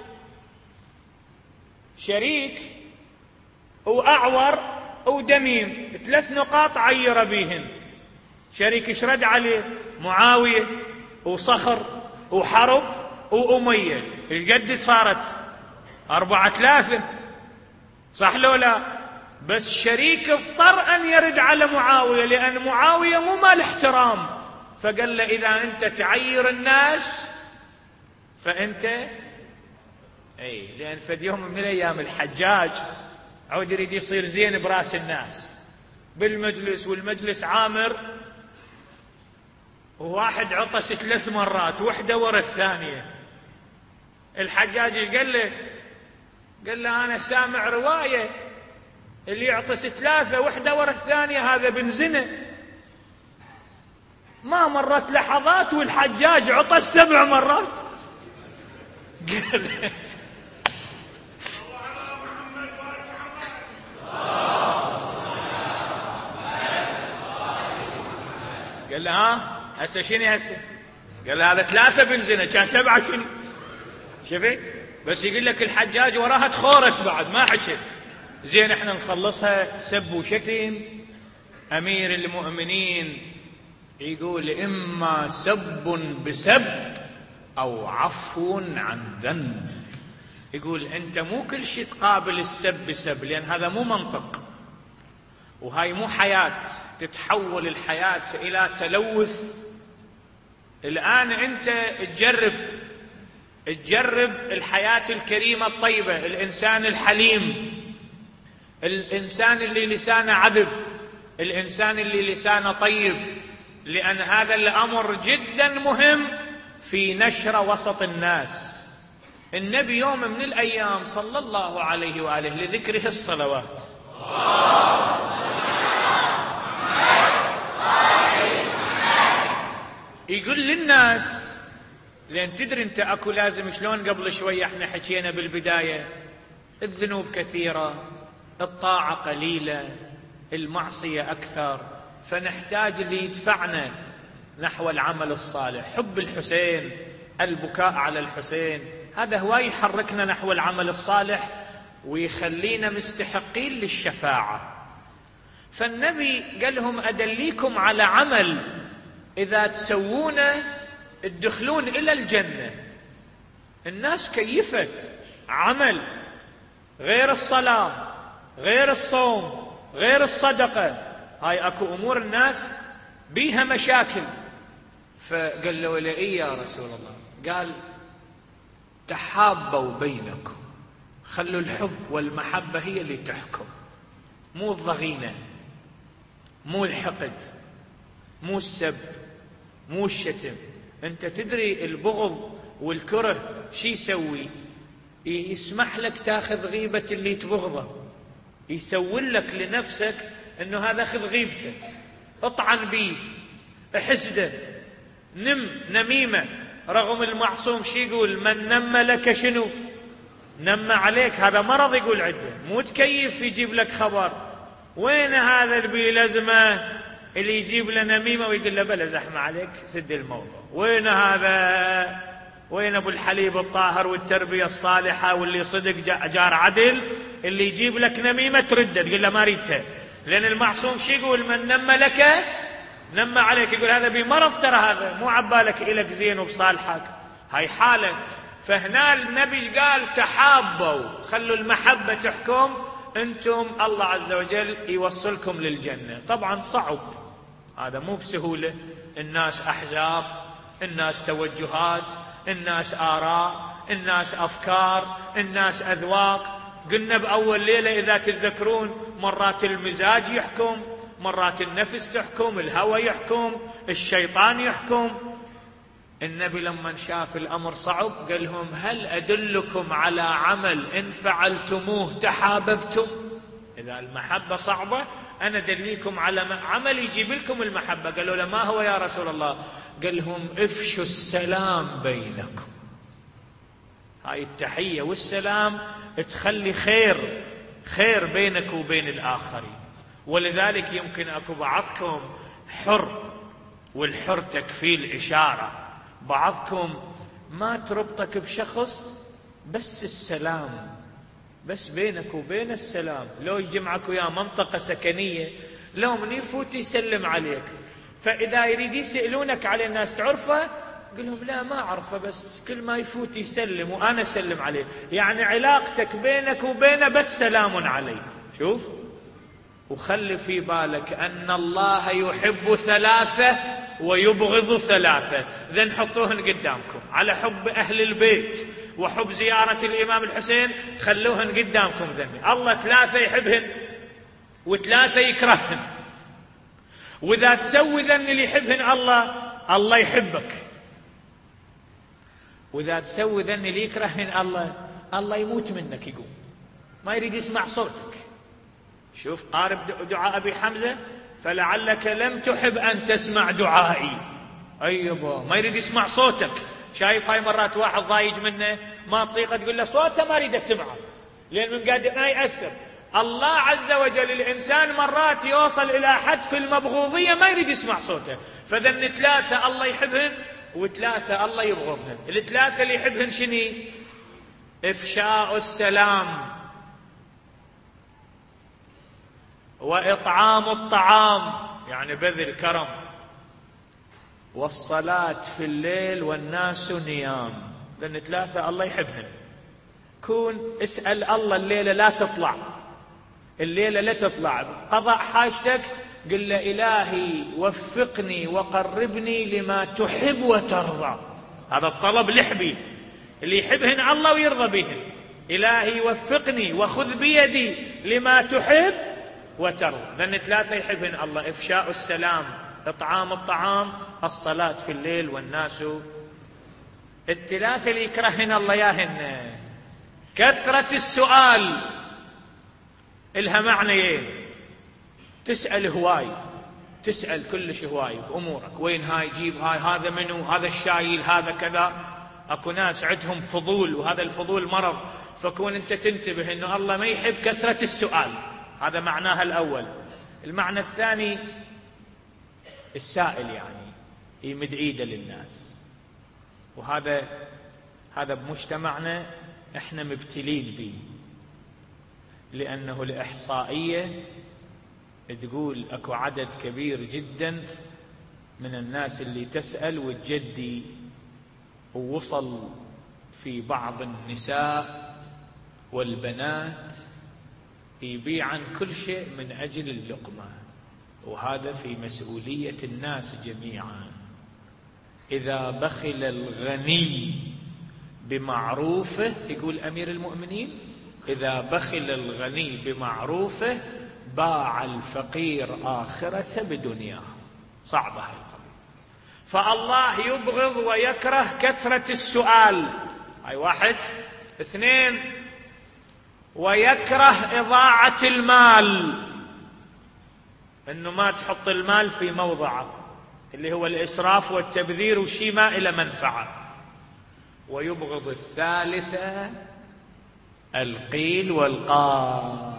شريك وأعور ودميم، ثلاث نقاط عير بيهن. شريك ايش رد عليه؟ معاوية وصخر وحرب وأمية، ايش قد صارت؟ أربعة ثلاثة، صح لو لا؟ بس شريك اضطر أن يرد على معاوية، لأن معاوية مو مال احترام، فقال له إذا أنت تعير الناس فأنت اي، لأن فد يوم من الأيام الحجاج عود يريد يصير زين براس الناس بالمجلس، والمجلس عامر، وواحد عطس ثلاث مرات وحدة ورا الثانية. الحجاج ايش قال له؟ قال له أنا سامع رواية اللي يعطس ثلاثة وحدة ورا الثانية هذا بنزنة. ما مرت لحظات والحجاج عطس سبع مرات. قال قال له ها هسه شنو هسه؟ قال له هذا ثلاثة بنزنة، كان سبعة شنو؟ شفت؟ بس يقول لك الحجاج وراها تخورس بعد ما حكي. زين احنا نخلصها سب وشتم. أمير المؤمنين يقول إما سب بسب أو عفو عن ذنب. يقول أنت مو كل شيء تقابل السب بسب، لأن هذا مو منطق، وهاي مو حياة. تتحول الحياة إلى تلوث. الآن أنت تجرب تجرب الحياة الكريمة الطيبة، الإنسان الحليم، الإنسان اللي لسانه عذب، الإنسان اللي لسانه طيب، لأن هذا الأمر جدا مهم في نشر وسط الناس. النبي يوم من الأيام صلى الله عليه وآله لذكره الصلوات يقول للناس، لأن تدري أنت أكو لازم شلون قبل شوية احنا حكينا بالبداية، الذنوب كثيرة، الطاعة قليلة، المعصية أكثر، فنحتاج اللي يدفعنا نحو العمل الصالح. حب الحسين، البكاء على الحسين، هذا هو يحركنا نحو العمل الصالح ويخلينا مستحقين للشفاعة. فالنبي قال لهم أدليكم على عمل إذا تسوونه تدخلون إلى الجنة. الناس كيفت عمل غير الصلاة، غير الصوم، غير الصدقة، هاي أكو أمور الناس بيها مشاكل. فقال له إيه يا رسول الله؟ قال تحابوا بينكم، خلوا الحب والمحبة هي اللي تحكم، مو الضغينة، مو الحقد، مو السب، مو الشتم. أنت تدري البغض والكره شي يسوي؟ يسمح لك تاخذ غيبة اللي تبغضه، يسوي لك لنفسك أنه هذا أخذ غيبته، اطعن بيه، احسده، نم نميمة. رغم المعصوم شي يقول؟ من نم لك شنو؟ نم عليك. هذا مرض يقول عده، مو تكيف يجيب لك خبر. وين هذا اللي بلزمه اللي يجيب له نميمة ويقول له بلا زحمة عليك سد الموضوع؟ وين هذا؟ وين أبو الحليب الطاهر والتربية الصالحة واللي صدق جار عدل اللي يجيب لك نميمة ترده تقول له ما ريتها؟ لأن المعصوم شي يقول؟ من نم لك نم عليك. يقول هذا بمرض، ترى هذا مو عبالك إلك زين وبصالحك، هاي حالة. فهنا النبي قال تحابوا، خلوا المحبة تحكم، أنتم الله عز وجل يوصلكم للجنة. طبعا صعب هذا، مو بسهولة. الناس أحزاب، الناس توجهات، الناس آراء، الناس أفكار، الناس أذواق. قلنا بأول ليلة إذا تتذكرون مرات المزاج يحكم، مرات النفس تحكم، الهوى يحكم، الشيطان يحكم. النبي لما شاف الأمر صعب قال لهم هل أدلكم على عمل إن فعلتموه تحاببتم؟ إذا المحبة صعبة أنا أدليكم على عمل يجيب لكم المحبة. قالوا له ما هو يا رسول الله؟ قال لهم افشوا السلام بينكم. هاي التحية والسلام تخلي خير خير بينك وبين الآخرين. ولذلك يمكن أكو بعضكم حر، والحر تكفيه الإشارة. بعضكم ما تربطك بشخص بس السلام، بس بينك وبين السلام. لو يجمعك ويا منطقة سكنية، لو من يفوت يسلم عليك، فإذا يريد يسألونك على الناس تعرفه؟ قل لهم لا ما أعرفه، بس كل ما يفوت يسلم وأنا أسلم عليه. يعني علاقتك بينك وبينه بس سلام عليكم. شوف، وخلي في بالك أن الله يحب ثلاثة ويبغض ثلاثة. ذا نحطوهن قدامكم على حب أهل البيت وحب زيارة الإمام الحسين، خلوهن قدامكم. ذني الله ثلاثة يحبهن وثلاثة يكرههن. وإذا تسوي ذن اللي يحبهن الله، الله يحبك. وإذا تسوي ذن اللي يكرههن الله، الله يموت منك، يقوم ما يريد يسمع صوتك. شوف قارب دعاء أبي حمزة، فلعلك لم تحب أن تسمع دعائي. أيوة، ما يريد يسمع صوتك. شايف هاي مرات واحد ضايج منه ما تطيقه تقول له صوته، ما يريد أسمعه لأن من قادر ما يأثر. الله عز وجل الإنسان مرات يوصل إلى حد في المبغوضية ما يريد يسمع صوته. فذن ثلاثة الله يحبهن وثلاثة الله يبغضهن. الثلاثة اللي يحبهن شني؟ إفشاء السلام، وإطعام الطعام يعني بذل كرم، والصلاة في الليل والناس نيام. لأن ثلاثة الله يحبهن. كون اسأل الله الليلة لا تطلع، الليلة لا تطلع قضاء حاجتك، قل له إلهي وفقني وقربني لما تحب وترضى. هذا الطلب لحبي اللي يحبهن الله ويرضى بهن. إلهي وفقني وخذ بيدي لما تحب وترضى. ذن ثلاثة يحبهن الله: إفشاء السلام، إطعام الطعام، الصلاة في الليل والناس. الثلاثة اللي يكرهن الله ياهن كثرة السؤال، إلها معنيين: تسأل هواي، تسأل كلش هواي بأمورك، وين هاي، جيب هاي، هذا منو، هذا الشايل، هذا كذا. أكو ناس عندهم فضول، وهذا الفضول مرض، فكون أنت تنتبه أنه الله ما يحب كثرة السؤال. هذا معناها الأول. المعنى الثاني السائل يعني يمد ايده للناس، وهذا هذا بمجتمعنا احنا مبتلين به، لأنه الإحصائية تقول أكو عدد كبير جدا من الناس اللي تسأل وتجدي، ووصل في بعض النساء والبنات يبيعن كل شيء من أجل اللقمة، وهذا في مسؤولية الناس جميعا. إذا بخل الغني بمعروفه، يقول أمير المؤمنين: إذا بخل الغني بمعروفه باع الفقير آخرته بدنياه. صعبة هاي القضية. فالله يبغض ويكره كثرة السؤال، هاي واحد. اثنين، ويكره إضاعة المال، إنه ما تحط المال في موضعه، اللي هو الإسراف والتبذير وشي ما إلى منفعة. ويبغض الثالثة القيل والقال.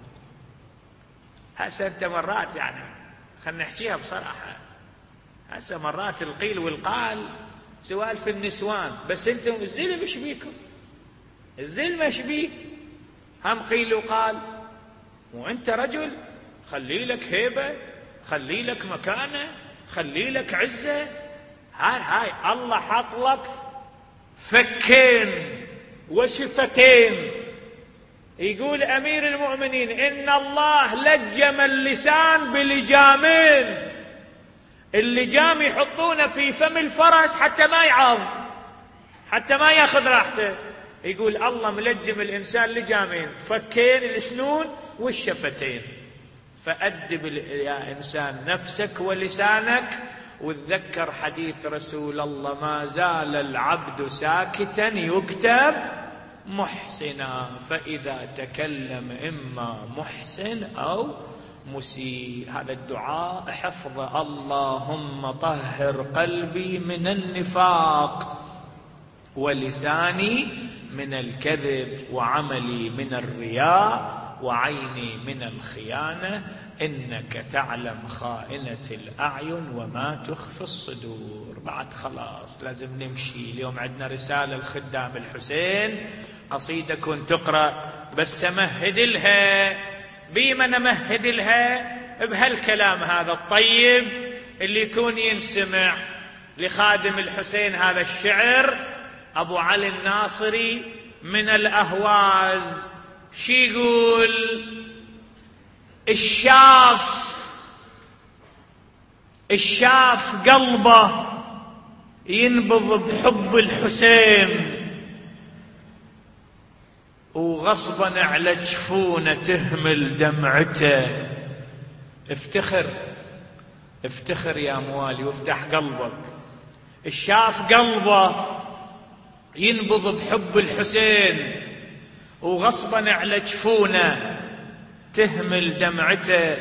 هسه أنت مرات يعني خلنا نحكيها بصراحة، هسه مرات القيل والقال سوالف النسوان، بس أنتم الزلم ايش بيكم؟ الزلم ايش بيك؟ هم قيل وقال، وأنت رجل خلي لك هيبة، خلي لك مكانة، خلي لك عزة. هاي هاي الله حط لك فكين وشفتين. يقول أمير المؤمنين: إن الله لجم اللسان بلجامين. اللجام يحطونه في فم الفرس حتى ما يعض، حتى ما ياخذ راحته. يقول الله ملجم الإنسان لجامين، فكين الأسنون والشفتين. فأدب يا إنسان نفسك ولسانك، وتذكر حديث رسول الله: ما زال العبد ساكتا يكتب محسنا، فإذا تكلم إما محسن أو مسيء. هذا الدعاء حفظ: اللهم طهر قلبي من النفاق، ولساني من الكذب، وعملي من الرياء، وعيني من الخيانة، إنك تعلم خائنة الأعين وما تخفي الصدور. بعد خلاص لازم نمشي. اليوم عندنا رسالة الخدام الحسين، قصيدة كنت تقرأ، بس أمهد لها. بيما نمهد لها بهالكلام هذا الطيب اللي يكون ينسمع لخادم الحسين. هذا الشعر أبو علي الناصري من الأهواز. شي يقول: الشاف الشاف قلبه ينبض بحب الحسين، وغصبا على جفونه تهمل دمعته. افتخر افتخر يا موالي وافتح قلبك. الشاف قلبه ينبض بحب الحسين، وغصبا على جفونه تهمل دمعته.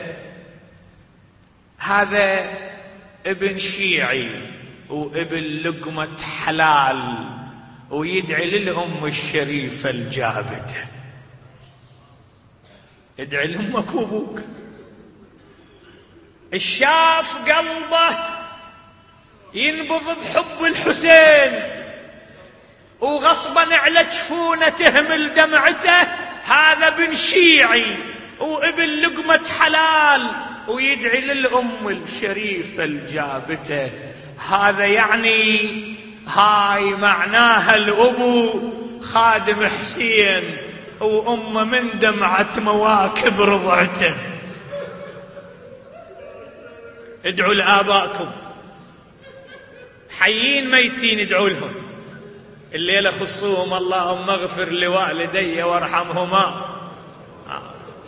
هذا ابن شيعي وابن لقمة حلال، ويدعي للأم الشريفة الجابته. ادعي لأمك وأبوك. الشاف قلبه ينبض بحب الحسين، وغصبا على جفونه تهمل دمعته. هذا ابن شيعي وابن لقمة حلال، ويدعي للأم الشريفة الجابته. هذا يعني هاي معناها الأبو خادم حسين وأمه من دمعة مواكب رضعته. ادعوا لآبائكم، حيين ميتين ادعوا لهم الليلة، خصوهم اللهم اغفر لوالدي وارحمهما. آه.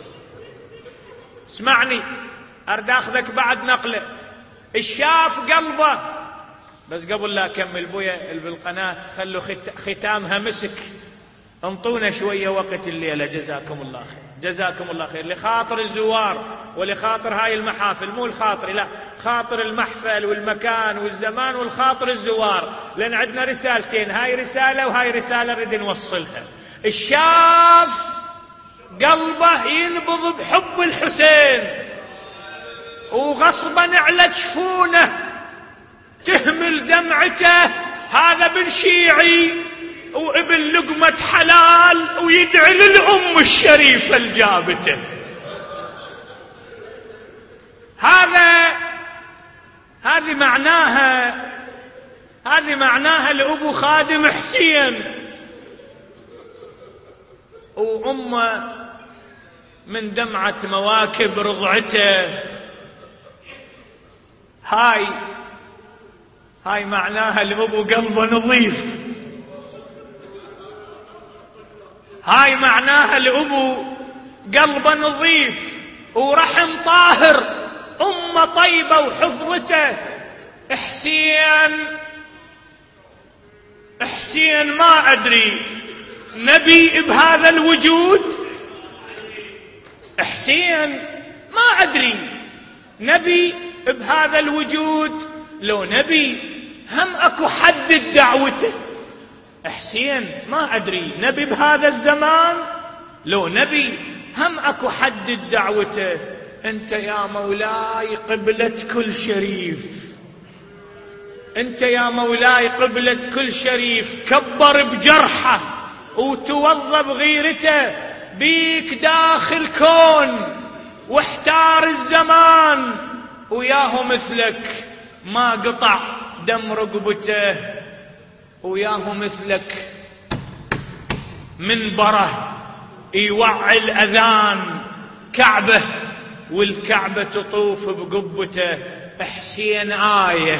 اسمعني، أرد أخذك بعد نقلة. الشاف قلبه، بس قبل لا أكمل بويا بالقناة خلوا ختامها مسك، انطونا شوية وقت الليلة. جزاكم الله خير، جزاكم الله خير. لخاطر الزوار ولخاطر هاي المحافل، مو الخاطر، لا، خاطر المحفل والمكان والزمان والخاطر الزوار، لأن عندنا رسالتين، هاي رسالة وهاي رسالة نريد نوصلها. الشاف قلبه ينبض بحب الحسين وغصبا على جفونه تهمل دمعته، هذا بن شيعي وابن لقمة حلال ويدعي للأم الشريفة الجابته. هذا هذه معناها هذه معناها لأبو خادم حسين وأمه من دمعة مواكب رضعته. هاي هاي معناها لأبو قلبه نظيف، هاي معناها لأبو قلبه نظيف ورحم طاهر، أمه طيبة وحفظته. حسين حسين ما أدري نبي بهذا الوجود، حسين ما أدري نبي بهذا الوجود، لو نبي هم أكو حدد دعوته. حسين ما أدري نبي بهذا الزمان، لو نبي هم أكو حدد دعوته. أنت يا مولاي قبلة كل شريف، أنت يا مولاي قبلة كل شريف، كبر بجرحه وتوضى بغيرته، بيك داخل كون واحتار الزمان، وياه مثلك ما قطع دم رقبته، وياه مثلك منبره يوعي الأذان كعبة والكعبة تطوف بقبته. حسين آية،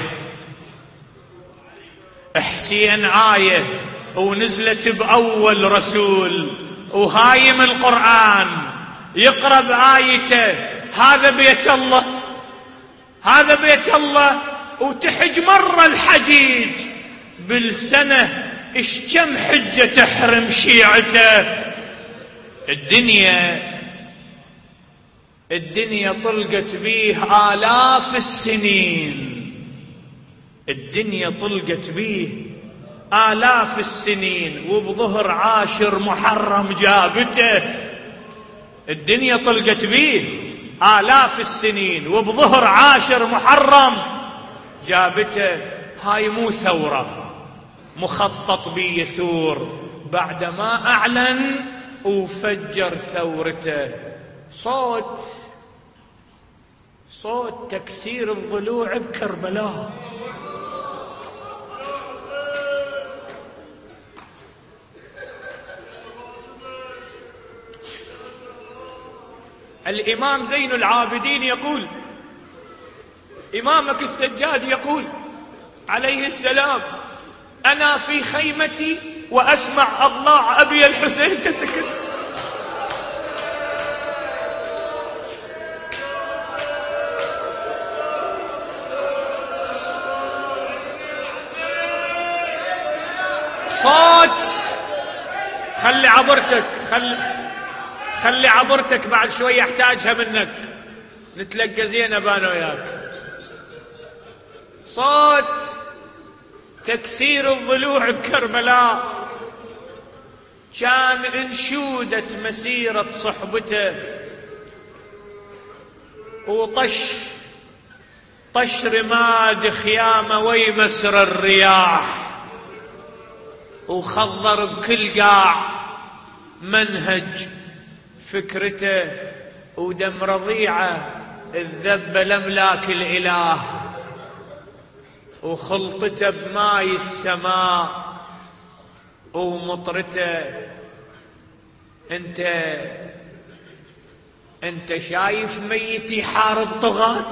حسين آية ونزلت بأول رسول، وهايم القرآن يقرأ بآيته. هذا بيت الله، هذا بيت الله، وتحج مرة الحجيج بالسنة، ايش كم حجة تحرم شيعته. الدنيا الدنيا طلقت بيه آلاف السنين، الدنيا طلقت بيه آلاف السنين، وبظهر عاشر محرم جابته. الدنيا طلقت بيه آلاف السنين وبظهر عاشر محرم جابته. هاي مو ثورة، مخطط بيه ثور بعدما أعلن وفجر ثورته. صوت صوت تكسير الضلوع بكربلاء. الإمام زين العابدين يقول، إمامك السجاد يقول عليه السلام: أنا في خيمتي وأسمع أضلاع أبي الحسين تتكسر. صوت خلي عبرتك، خلي خلي عبرتك بعد شوي احتاجها منك، نتلقى زينب انا وياك. صوت تكسير الضلوع بكربلاء، كان انشودة مسيرة صحبته، وطش طش رماد خيامه ويمسر الرياح، وخضر بكل قاع منهج فكرته، ودم رضيعه الذب لملاك الإله، وخلطته بماي السماء ومطرته. انت انت شايف ميت يحارب طغاة؟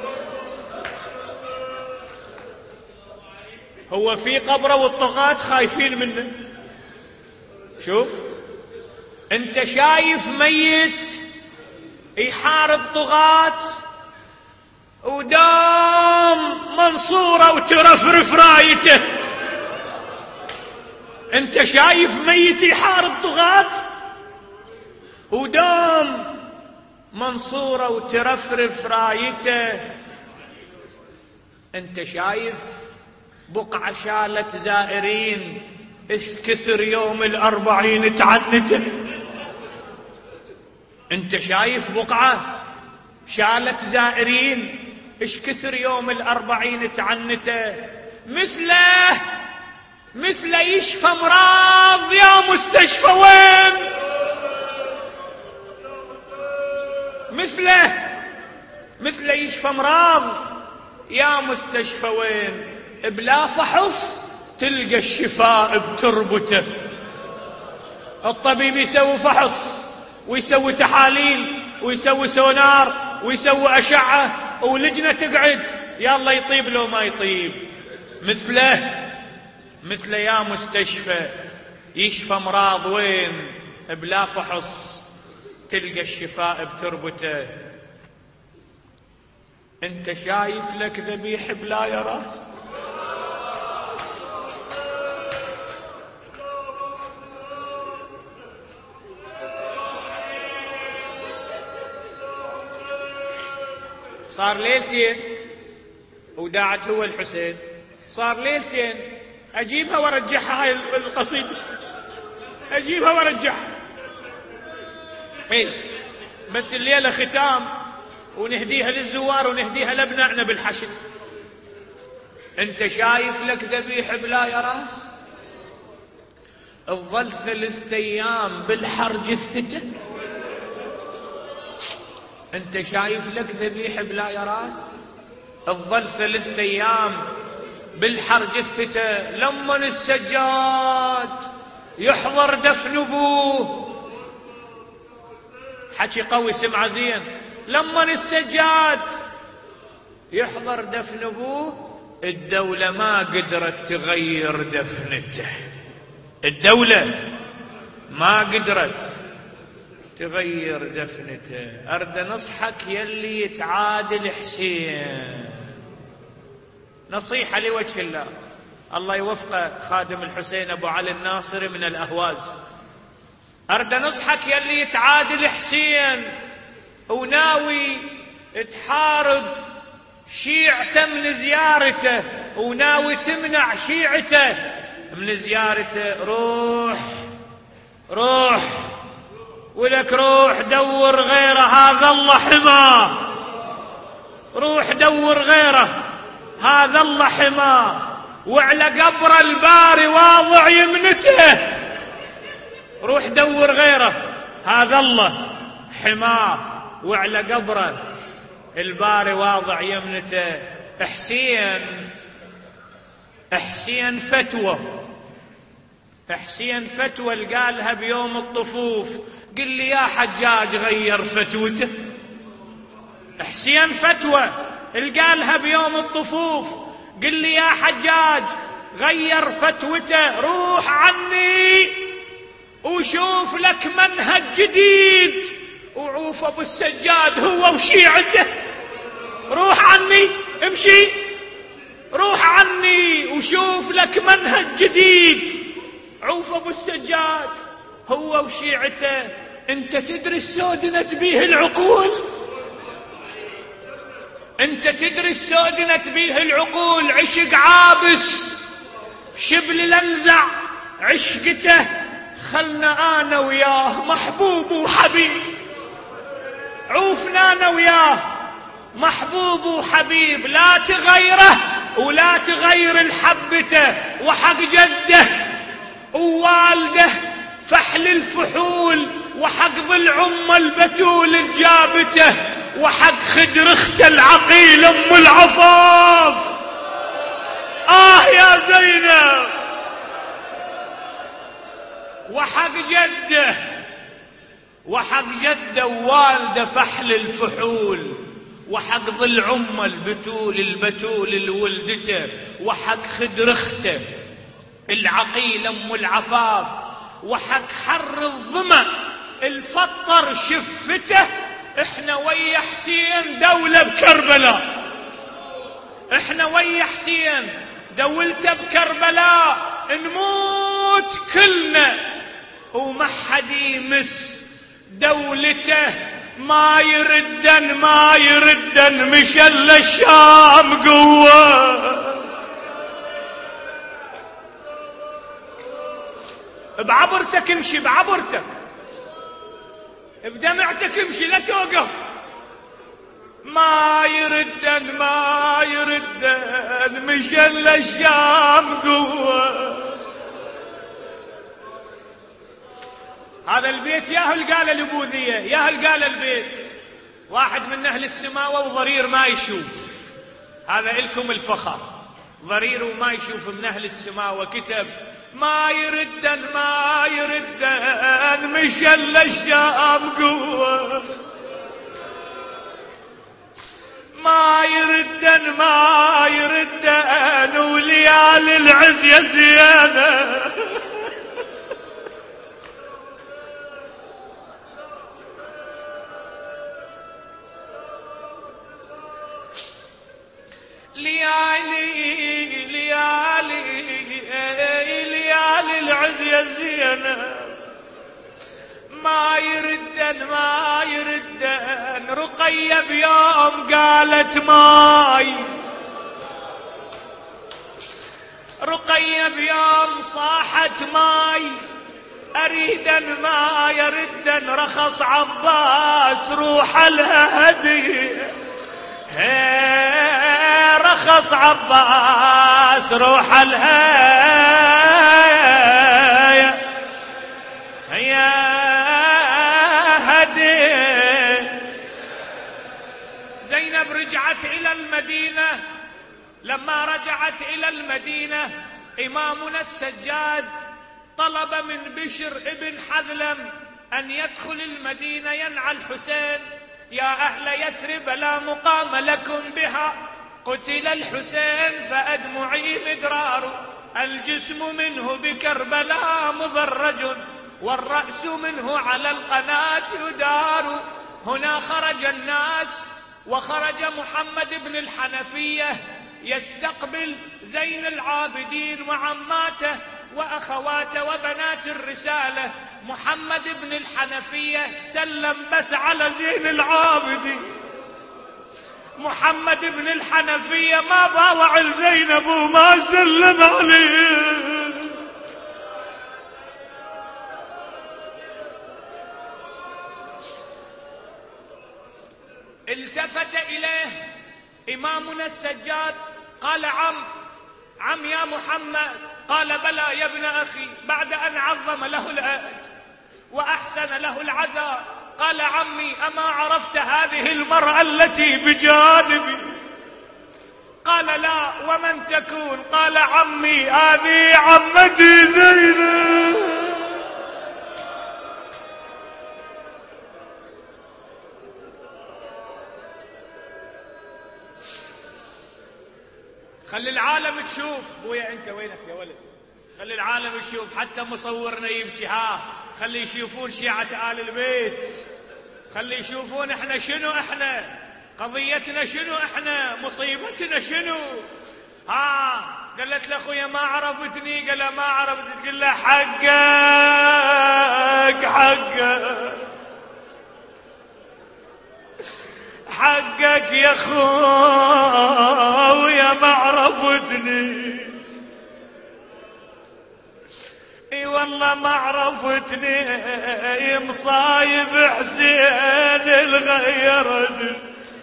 هو في قبره والطغاة خايفين منه. شوف، انت شايف ميت يحارب طغاة ودام منصورة وترفرف رايته. انت شايف ميت يحارب طغاة ودام منصورة وترفرف رايته. انت شايف بقعة شالت زائرين ايش كثر يوم الأربعين تعنته. انت شايف بقعة شالت زائرين ايش كثر يوم الأربعين تعنته. مثله مثله يشفى امراض يا مستشفى وين؟ مثله مثله يشفى امراض يا مستشفى وين؟ بلا فحص تلقى الشفاء بتربته. الطبيب يسوي فحص ويسوي تحاليل ويسوي سونار ويسوي أشعة ولجنة تقعد يلا يطيب لو ما يطيب. مثله مثله يا مستشفى يشفى امراض وين؟ بلا فحص تلقى الشفاء بتربته. انت شايف لك ذبيح بلا يا راس؟ صار ليلتين وداعت هو الحسين، صار ليلتين اجيبها وارجعها هاي القصيدة، اجيبها وارجعها. اي بس الليلة ختام ونهديها للزوار ونهديها لابنائنا بالحشد. انت شايف لك ذبيح بلا يا راس؟ تظل ثلاثة ايام بالحرج الثتة. انت شايف لك ذبيح بلا يا راس؟ تظل ثلاثة ايام بالحرج الثتة. لما السجاد يحضر دفن ابوه، حكي قوي سمعه زين، لما السجاد يحضر دفن ابوه الدولة ما قدرت تغير دفنته. الدولة ما قدرت تغير دفنته. أرد نصحك يلي يتعادل حسين، نصيحة لوجه الله، الله يوفقه خادم الحسين أبو علي الناصري من الأهواز. أرد نصحك يلي يتعادل حسين وناوي تحارب شيعته من زيارته وناوي تمنع شيعته من زيارته، روح روح ولك روح دور غيره، هذا الله حماه. روح دور غيره، هذا الله حماه. وعلى قبر الباري واضع يمنته. روح دور غيره، هذا الله حماه. وعلى قبره الباري واضع يمنته. حسين حسين فتوى حسين فتوى قالها بيوم الطفوف. قل لي يا حجاج غير فتوته. حسين فتوى قالها بيوم الطفوف. قل لي يا حجاج غير فتوته. روح عني وشوف لك منهج جديد وعوف ابو السجاد هو وشيعته. روح عني، امشي، روح عني وشوف لك منهج جديد. عوف ابو السجاد هو وشيعته. انت تدري السودنت بيه العقول؟ انت تدري السودنت بيه العقول؟ عشق عابس شبل لنزع عشقته. خلنا انا وياه محبوب وحبيب. عوفنا انا وياه محبوب وحبيب. لا تغيره ولا تغير الحبته. وحق جده ووالده فحل الفحول، وحق ظل عم البتول الجابته، وحق خدر اخت العقيل ام العفاف. آه يا زينب، وحق جده وحق جده ووالده فحل الفحول، وحق ظل عمه البتول البتول اللي ولدته، وحق خدر اخته العقيل ام العفاف، وحق حر الظما الفطر شفته. احنا ويا حسين دولة بكربلاء، احنا ويا حسين دولته بكربلاء، نموت كلنا وما حد يمس دولته. ما يردن ما يردن مشل الشام قوة، بعبرتك امشي، بعبرتك بدمعتك امشي لا توقف. ما يردن ما يردن مشل الشام قوة. هذا البيت ياهل قال الابوذيه، ياهل قال البيت واحد من اهل السماوه وضرير ما يشوف. هذا إلكم الفخر، ضرير وما يشوف من اهل السماوه كتب ما يردن ما يردن مشل الشام قوه. ما يردن ما يردن وليالي العز يا زينه. ليالي ليالي ليالي العز يا زينة. ما يردن ما يردن رقية بيوم قالت ماي، رقية بيوم صاحت ماي أريدن ما يردن رخص عباس روح لها هدية. رخص عباس روح لها يا هدي. زينب رجعت إلى المدينة. لما رجعت إلى المدينة إمامنا السجاد طلب من بشر ابن حذلم أن يدخل المدينة ينعى الحسين. يا أهل يثرب لا مقام لكم بها، قتل الحسين فأدمعي مدرار، الجسم منه بكربلاء مضرج والرأس منه على القناة يدار. هنا خرج الناس وخرج محمد بن الحنفية يستقبل زين العابدين وعماته وأخواته وبنات الرسالة. محمد بن الحنفية سلم بس على زين العابدين. محمد بن الحنفية ما باوع لزينب وما سلم عليه. التفت إليه إمامنا السجاد قال عم عم يا محمد. قال بلى يا ابن أخي، بعد أن عظم له الأجر وأحسن له العزاء. قال عمي أما عرفت هذه المرأة التي بجانبي؟ قال لا، ومن تكون؟ قال عمي هذه عمتي زينب. خلي العالم تشوف. بويا انت وينك يا ولد؟ خلي العالم يشوف، حتى مصورنا يبكي. ها خلي يشوفون شيعة آل البيت، خلي يشوفون احنا شنو، احنا قضيتنا شنو، احنا مصيبتنا شنو. ها قالت له اخويا ما عرفتني، قال ما عرفت. تقول له حقك حقك حقك يا خويا ما عرفتني. اي والله ما عرفتني مصايب حسين الغيرت.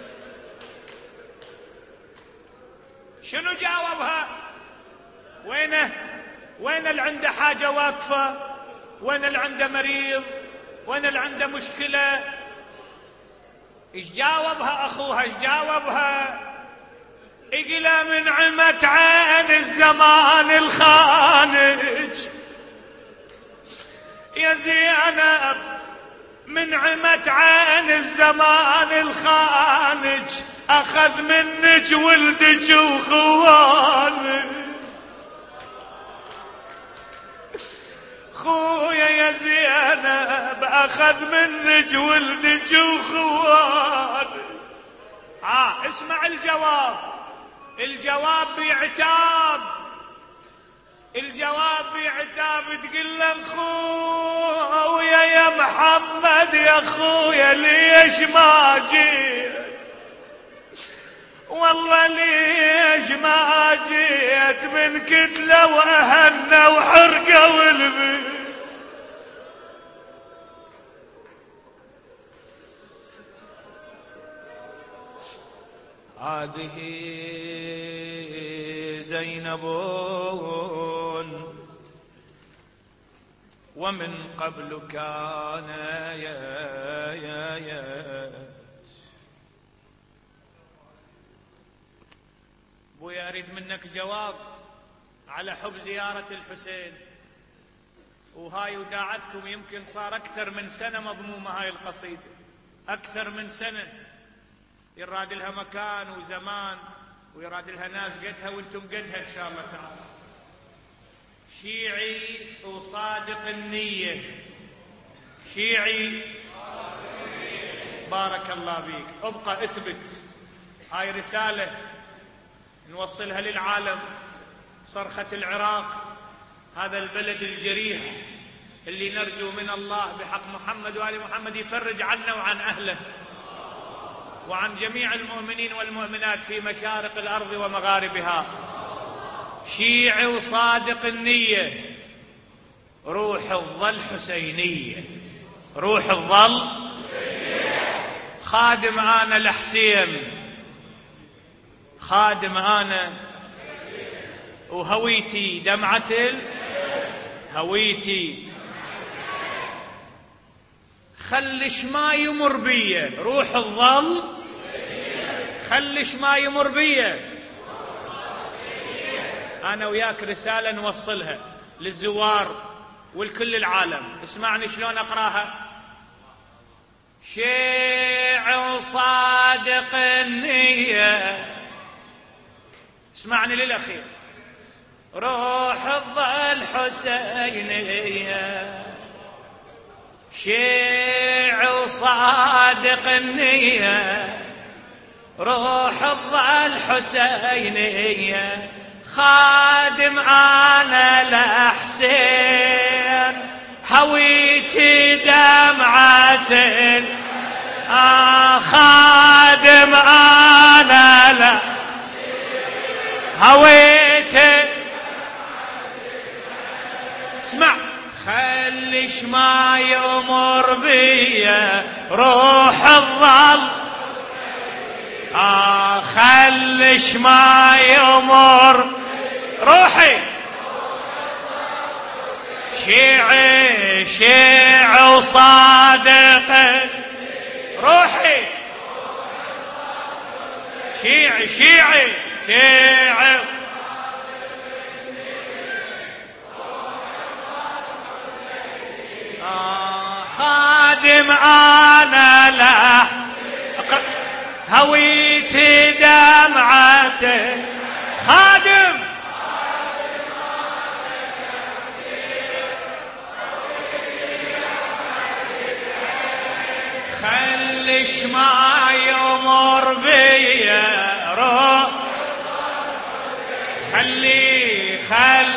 شنو جاوبها؟ وينه؟ وين اللي عنده حاجة واقفة؟ وين اللي عنده مريض؟ وين اللي عنده مشكلة؟ ايش جاوبها اخوها؟ ايش جاوبها؟ اقلا من عمة عين الزمان الخانج، يا زينب من عمت عين الزمان الخانج، أخذ منك ولدك وخوانك. خويا يا زينب أخذ منك ولدك وخوانك. آه اسمع الجواب، الجواب بعتاب، الجواب بعتاب. تقول له خويا يا محمد يا خويا ليش ما جيت؟ والله ليش ما جيت من كتلة وأهنة وحرقة والبيت. هذه زينب ومن قبل كان يا يا يا ابويا اريد منك جواب على حب زيارة الحسين. وهاي وداعتكم يمكن صار اكثر من سنة مضمومة هاي القصيدة، اكثر من سنة. يراد لها مكان وزمان ويراد لها ناس قدها وانتم قدها ان شاء الله تعالى. شيعي وصادق النية، شيعي بارك الله بيك. ابقى اثبت، هاي رسالة نوصلها للعالم. صرخة العراق، هذا البلد الجريح اللي نرجو من الله بحق محمد وآل محمد يفرج عنا وعن أهله وعن جميع المؤمنين والمؤمنات في مشارق الأرض ومغاربها. شيعي وصادق النية، روح الظل حسينية، روح الظل خادم أنا الحسين، خادم أنا وهويتي دمعة هويتي. خلش ما يمر بيه روح الظل، خلش ما يمر بيه. أنا وياك رسالة نوصلها للزوار والكل العالم. اسمعني شلون أقراها. شيع صادق النية، اسمعني للأخير. روح الظل حسينية، شيع صادق النية، روح الظل حسينية. خادم أنا لحسين، هويتي دمعة. آه خادم أنا لحسين، هويتي. اسمع، خلش ما يمر بيا روح الظل. آه خلش ما يمر روحي. شيعي شيعي وصادق روحي، شيعي شيعي شيعي. آه خادم أنا له، هويتي دمعته. خادم خلش ما يمر بيا روح، خلي خل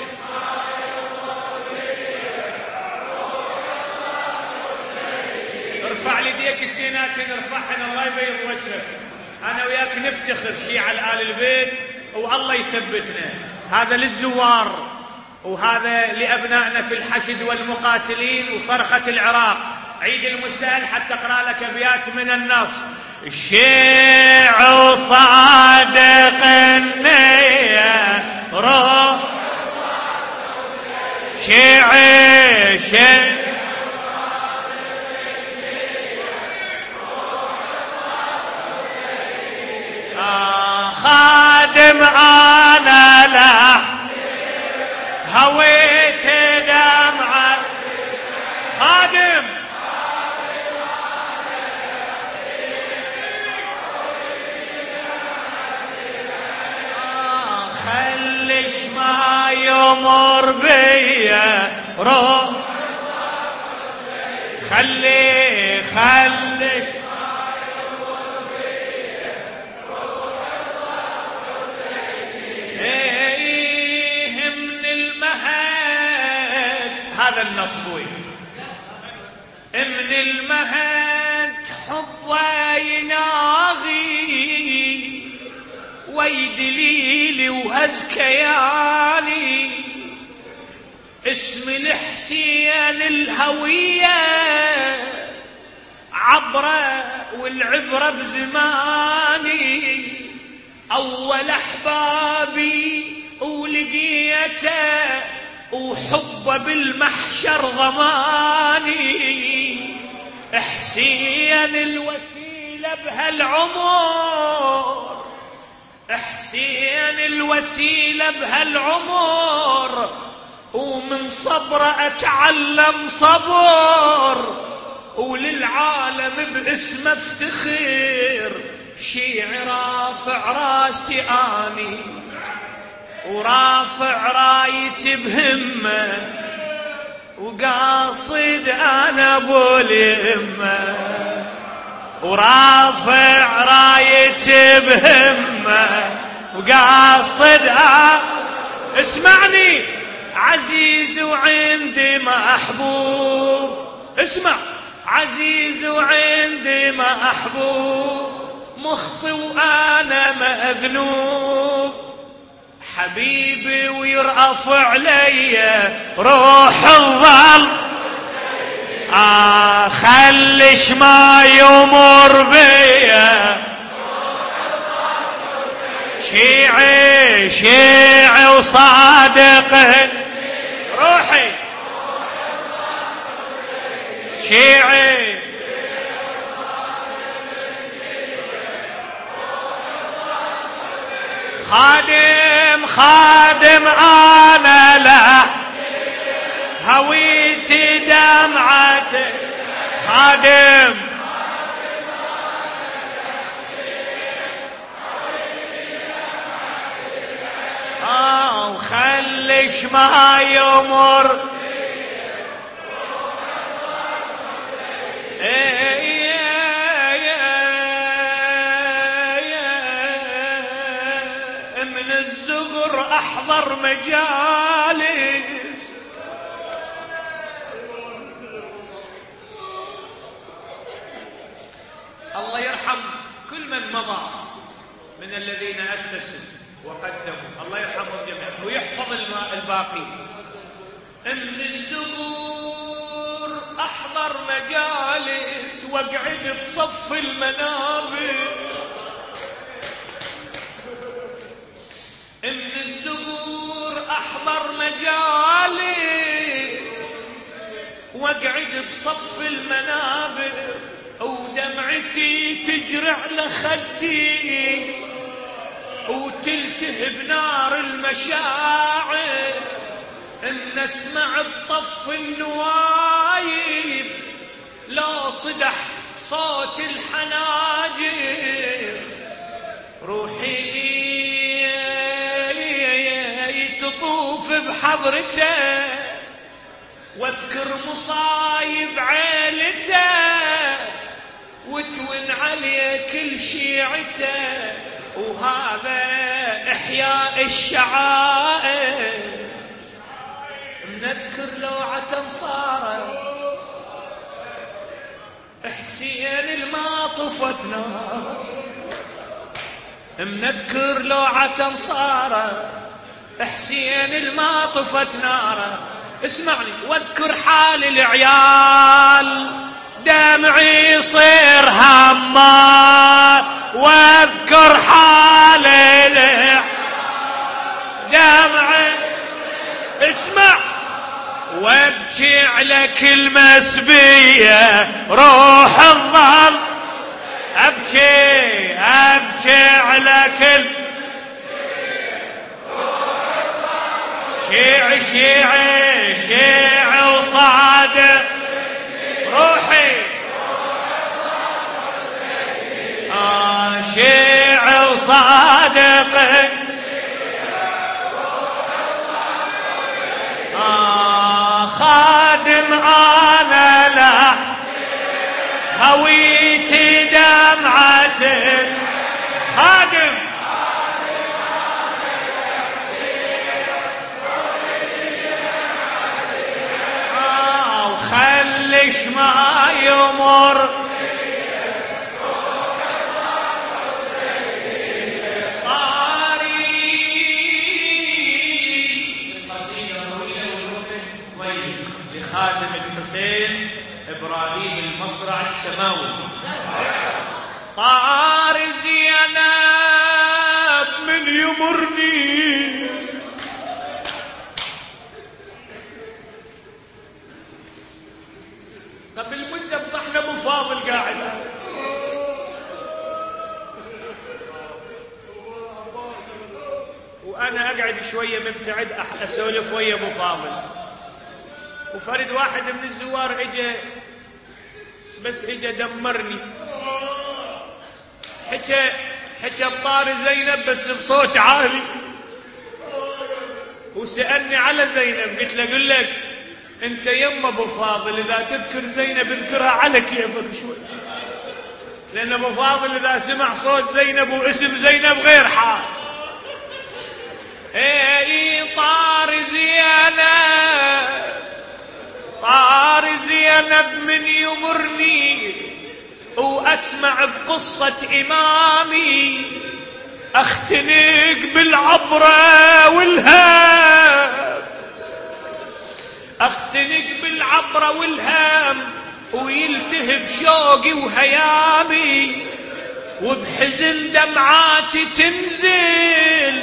ارفع ليديك اثنيناتين، ارفعهن الله يبيض وجهك. انا وياك نفتخر شيعة آل البيت والله يثبتنا. هذا للزوار وهذا لأبنائنا في الحشد والمقاتلين وصرخة العراق. عيد المستهل حتى اقرا لك ابيات من النص. الشيع وصادق النية روح شيعي شيعي. آه خادم أنا له، هويت دمعة. خلش ما يمر بيا روح خلي خلش ما يمر بيا روح ايه من المهد هذا النصبوي من المهد حب يناغي ويدليلي وهز كياني اسم الحسين الهوية عبرة والعبرة بزماني أول أحبابي ولقيته وحبه بالمحشر ضماني حسين الوسيلة بهالعمر حسين الوسيلة بهالعمر ومن صبره أتعلم صبر وللعالم باسمه افتخر شيعي رافع راسي آني ورافع رايتي بهمه وقاصد انا ابو اليمه ورافع رايتي بهمه وقاصد أنا اسمعني عزيز وعندي محبوب اسمع عزيز وعندي محبوب مخطي وانا مذنوب حبيبي ويرأف علي روح الظل آه خلش ما يمر بيا شيعي شيعي وصادق روحي شيعي خادم خادم أنا له هويتي دمعته خادم آه وخلش ما يمر أحضر مجالس الله يرحم كل من مضى من الذين أسسوا وقدموا الله يرحمهم جميعا ويحفظ الباقي من الزهور أحضر مجالس واقعد بصف المنابر من الزهور أحضر مجالس واقعد بصف المنابر ودمعتي تجري على خدي وتلتهب نار المشاعر ان اسمع بطف النوايب لا صدح صوت الحناجر روحي تطوف بحضرته واذكر مصايب عيلته وتون عليه كل شيعته وهذا إحياء الشعائر نذكر لوعة انصاره حسين الما طفت نار نذكر لوعة انصاره حسين الما طفت ناره اسمعني واذكر حال العيال دمعي يصير همار واذكر حال العيال دمعي اسمع وابكي على كل مسبية روح الظل ابكي ابكي على كل شيعي شيعي شيعي وصادق روحي آه شيعي وصادق هويت دمعة خادم آه وخلش ما يمر خادم الحسين إبراهيم المصرع السماوي. طار زينب من يمرني قبل مدة بصحنا ابو فاضل قاعد وانا اقعد شويه مبتعد اسولف ويا ابو فاضل، وفرد واحد من الزوار اجى بس اجى دمرني، حكى حكى بطار زينب بس بصوت عالي، وسألني على زينب. قلت له اقول لك انت يما ابو فاضل اذا تذكر زينب اذكرها على كيفك شوي، لان ابو فاضل اذا سمع صوت زينب واسم زينب غير حال. اي طار زينب طار زينب من يمرني واسمع بقصة امامي، اختنق بالعبرة والهام اختنق بالعبرة والهام ويلتهب شوقي وهيامي، وبحزن دمعاتي تنزل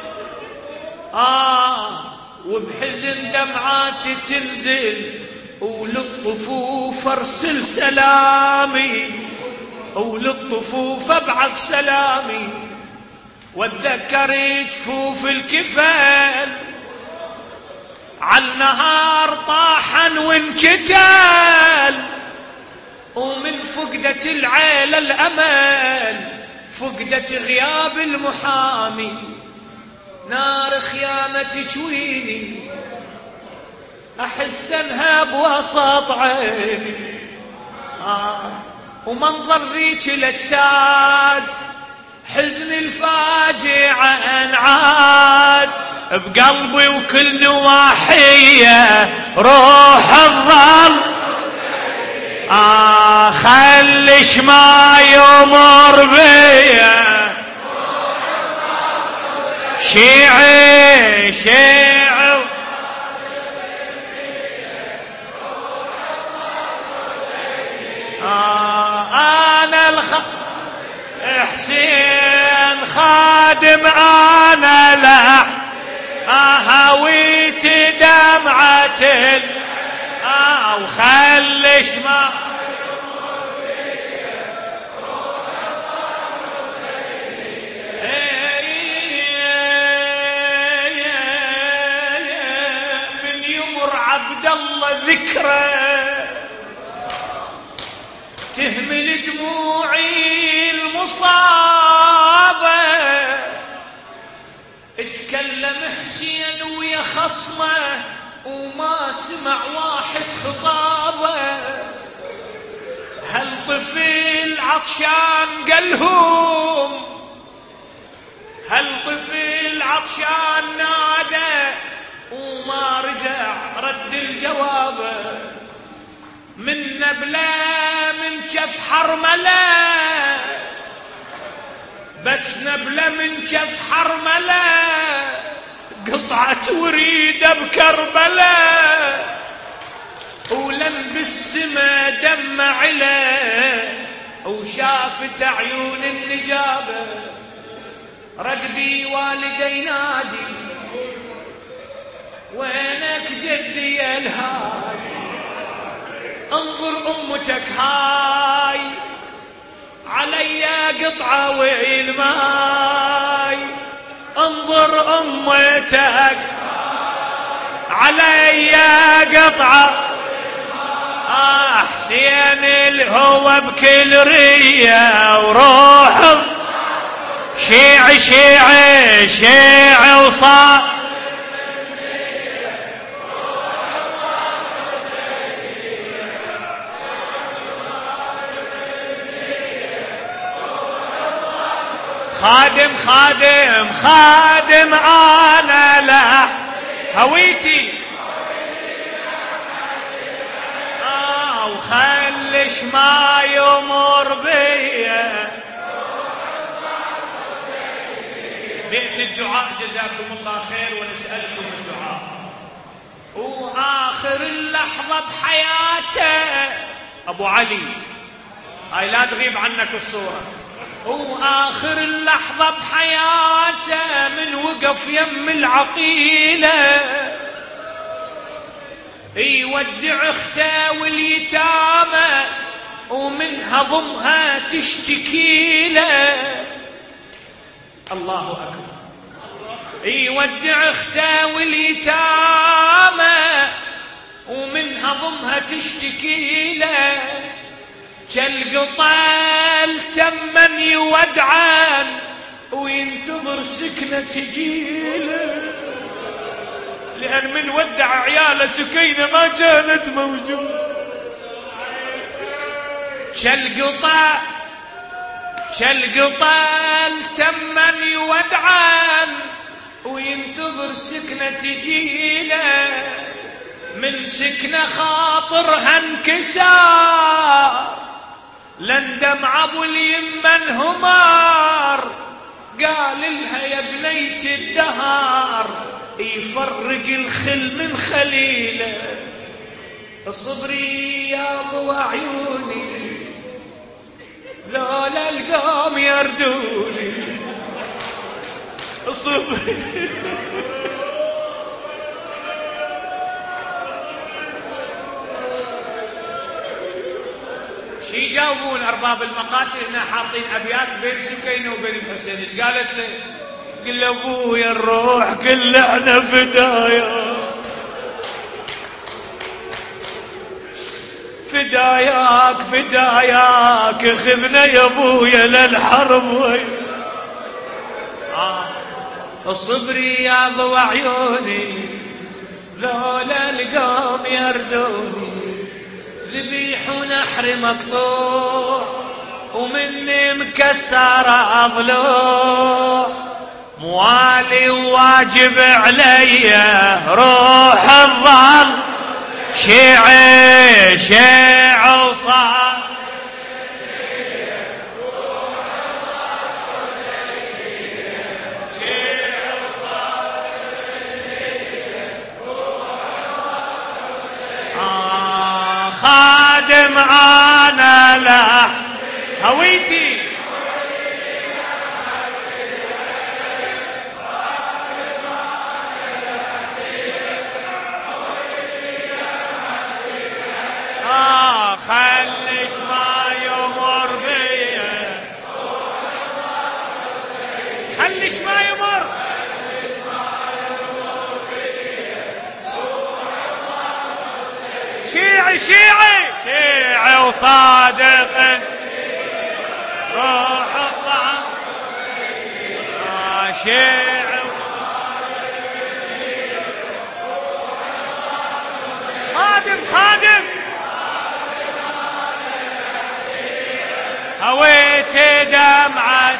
آه وبحزن دمعاتي تنزل، وللطفوف ارسل سلامي وللطفوف ابعث سلامي، واتذكر جفوف الكفل عالنهار طاحن وانجتل، ومن فقدة العيلة الأمل فقدة غياب المحامي، نار خيانة تجويني أحس أنها بوسط عيني آه ومنظر ذيك الأجساد حزن الفاجعة انعاد بقلبي، وكل نواحية روح الظل آه خلش ما يمر بيا شيعي شيعي آه أنا الخ حسين خادم أنا لح آه هويت دمعة آه وخلش ما عبد الله ذكرى تهمل دموعي المصابة، اتكلم حسين ويا خصمه وما سمع واحد خطابه، هالطفل عطشان قالهم هالطفل عطشان نادى وما رجع رد الجواب، من نبلة من جف حرملة بس نبلة من جف حرملة قطعة وريدة بكربلة، ولن بالسما دمع له وشافت عيون النجابة، رقبي والدي نادي وينك جدي يا الهادي، انظر امتك هاي علي قطعة والماي، انظر امتك علي قطعة آه حسين الهوى بكل رية وروح شيعي شيعي شيعي وصار خادم خادم خادم أنا له هويتي آه وخلش ما يمر بيا. بيت الدعاء جزاكم الله خير ونسألكم الدعاء. وآخر اللحظة بحياته أبو علي، هاي لا تغيب عنك الصورة، وآخر اللحظة بحياته من وقف يم العقيلة يودع اخته واليتامى ومنها ضمها تشتكي له. الله أكبر. يودع اخته واليتامى ومنها ضمها تشتكي له. كالقطال تمن يودعان وينتظر سكنة تجيله، لأن من ودع عياله سكينة ما كانت موجودة. كالقطال كالقطال تمن يودعان وينتظر سكنة تجيله. من سكنة خاطرها انكسار لن دمع ابو اليمة انهمار. قال لها يا بنيت الدهار يفرق الخل من خليله. اصبري يا ضوى عيوني ذولا القوم يردوني. اصبري شي يجاوبون أرباب المقاتل هنا حاطين أبيات بين سكينة وبين الحسين. ايش قالت له؟ قل أبويا الروح قل احنا فداياك فداياك فداياك خذنا يا أبويا للحرب وين. آه. اصبري يا ضوى عيوني ذولا القوم يردوني. ذبيح ونحر مقطوع ومني مكسر أضلوع. موالي وواجب علي روح الظل شيعي شيع وصار. خادم أنا له هويتي آه خلش ما يمر بيا خلش ما يمر شيعي شيعي شيعي وصادق روح الله آه شيعي خادم خادم هويت دمعة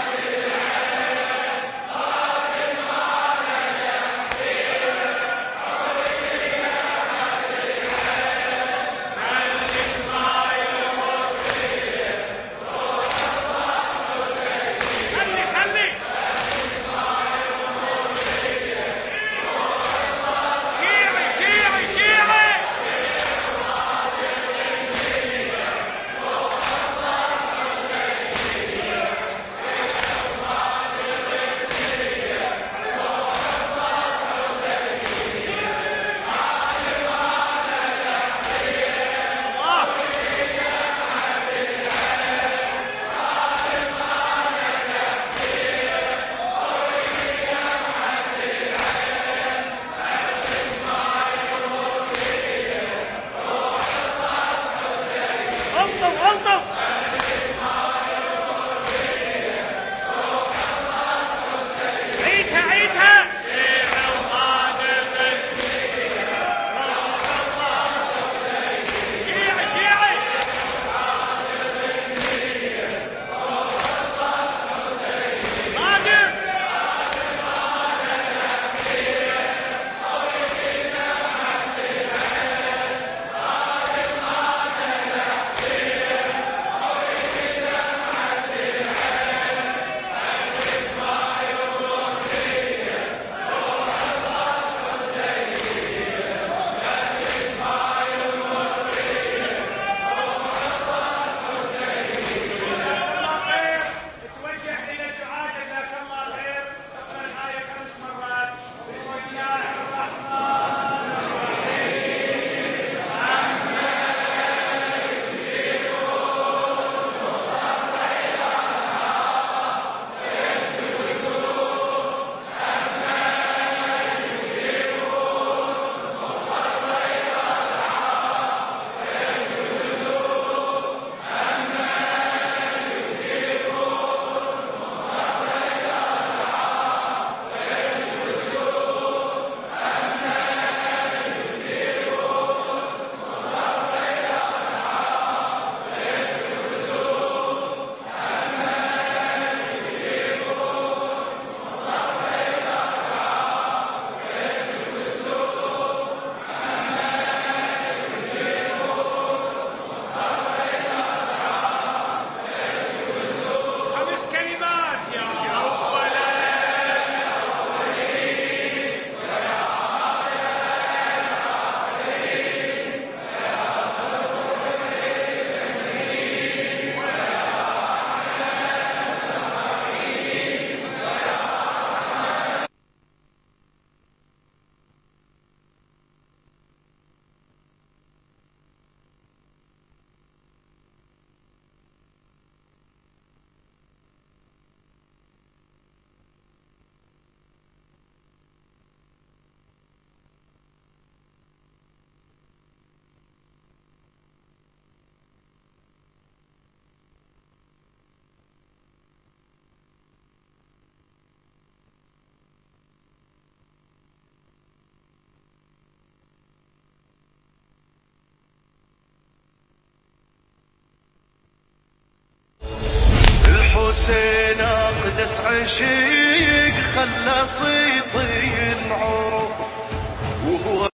بس عشق خلى صيطي العروق وهو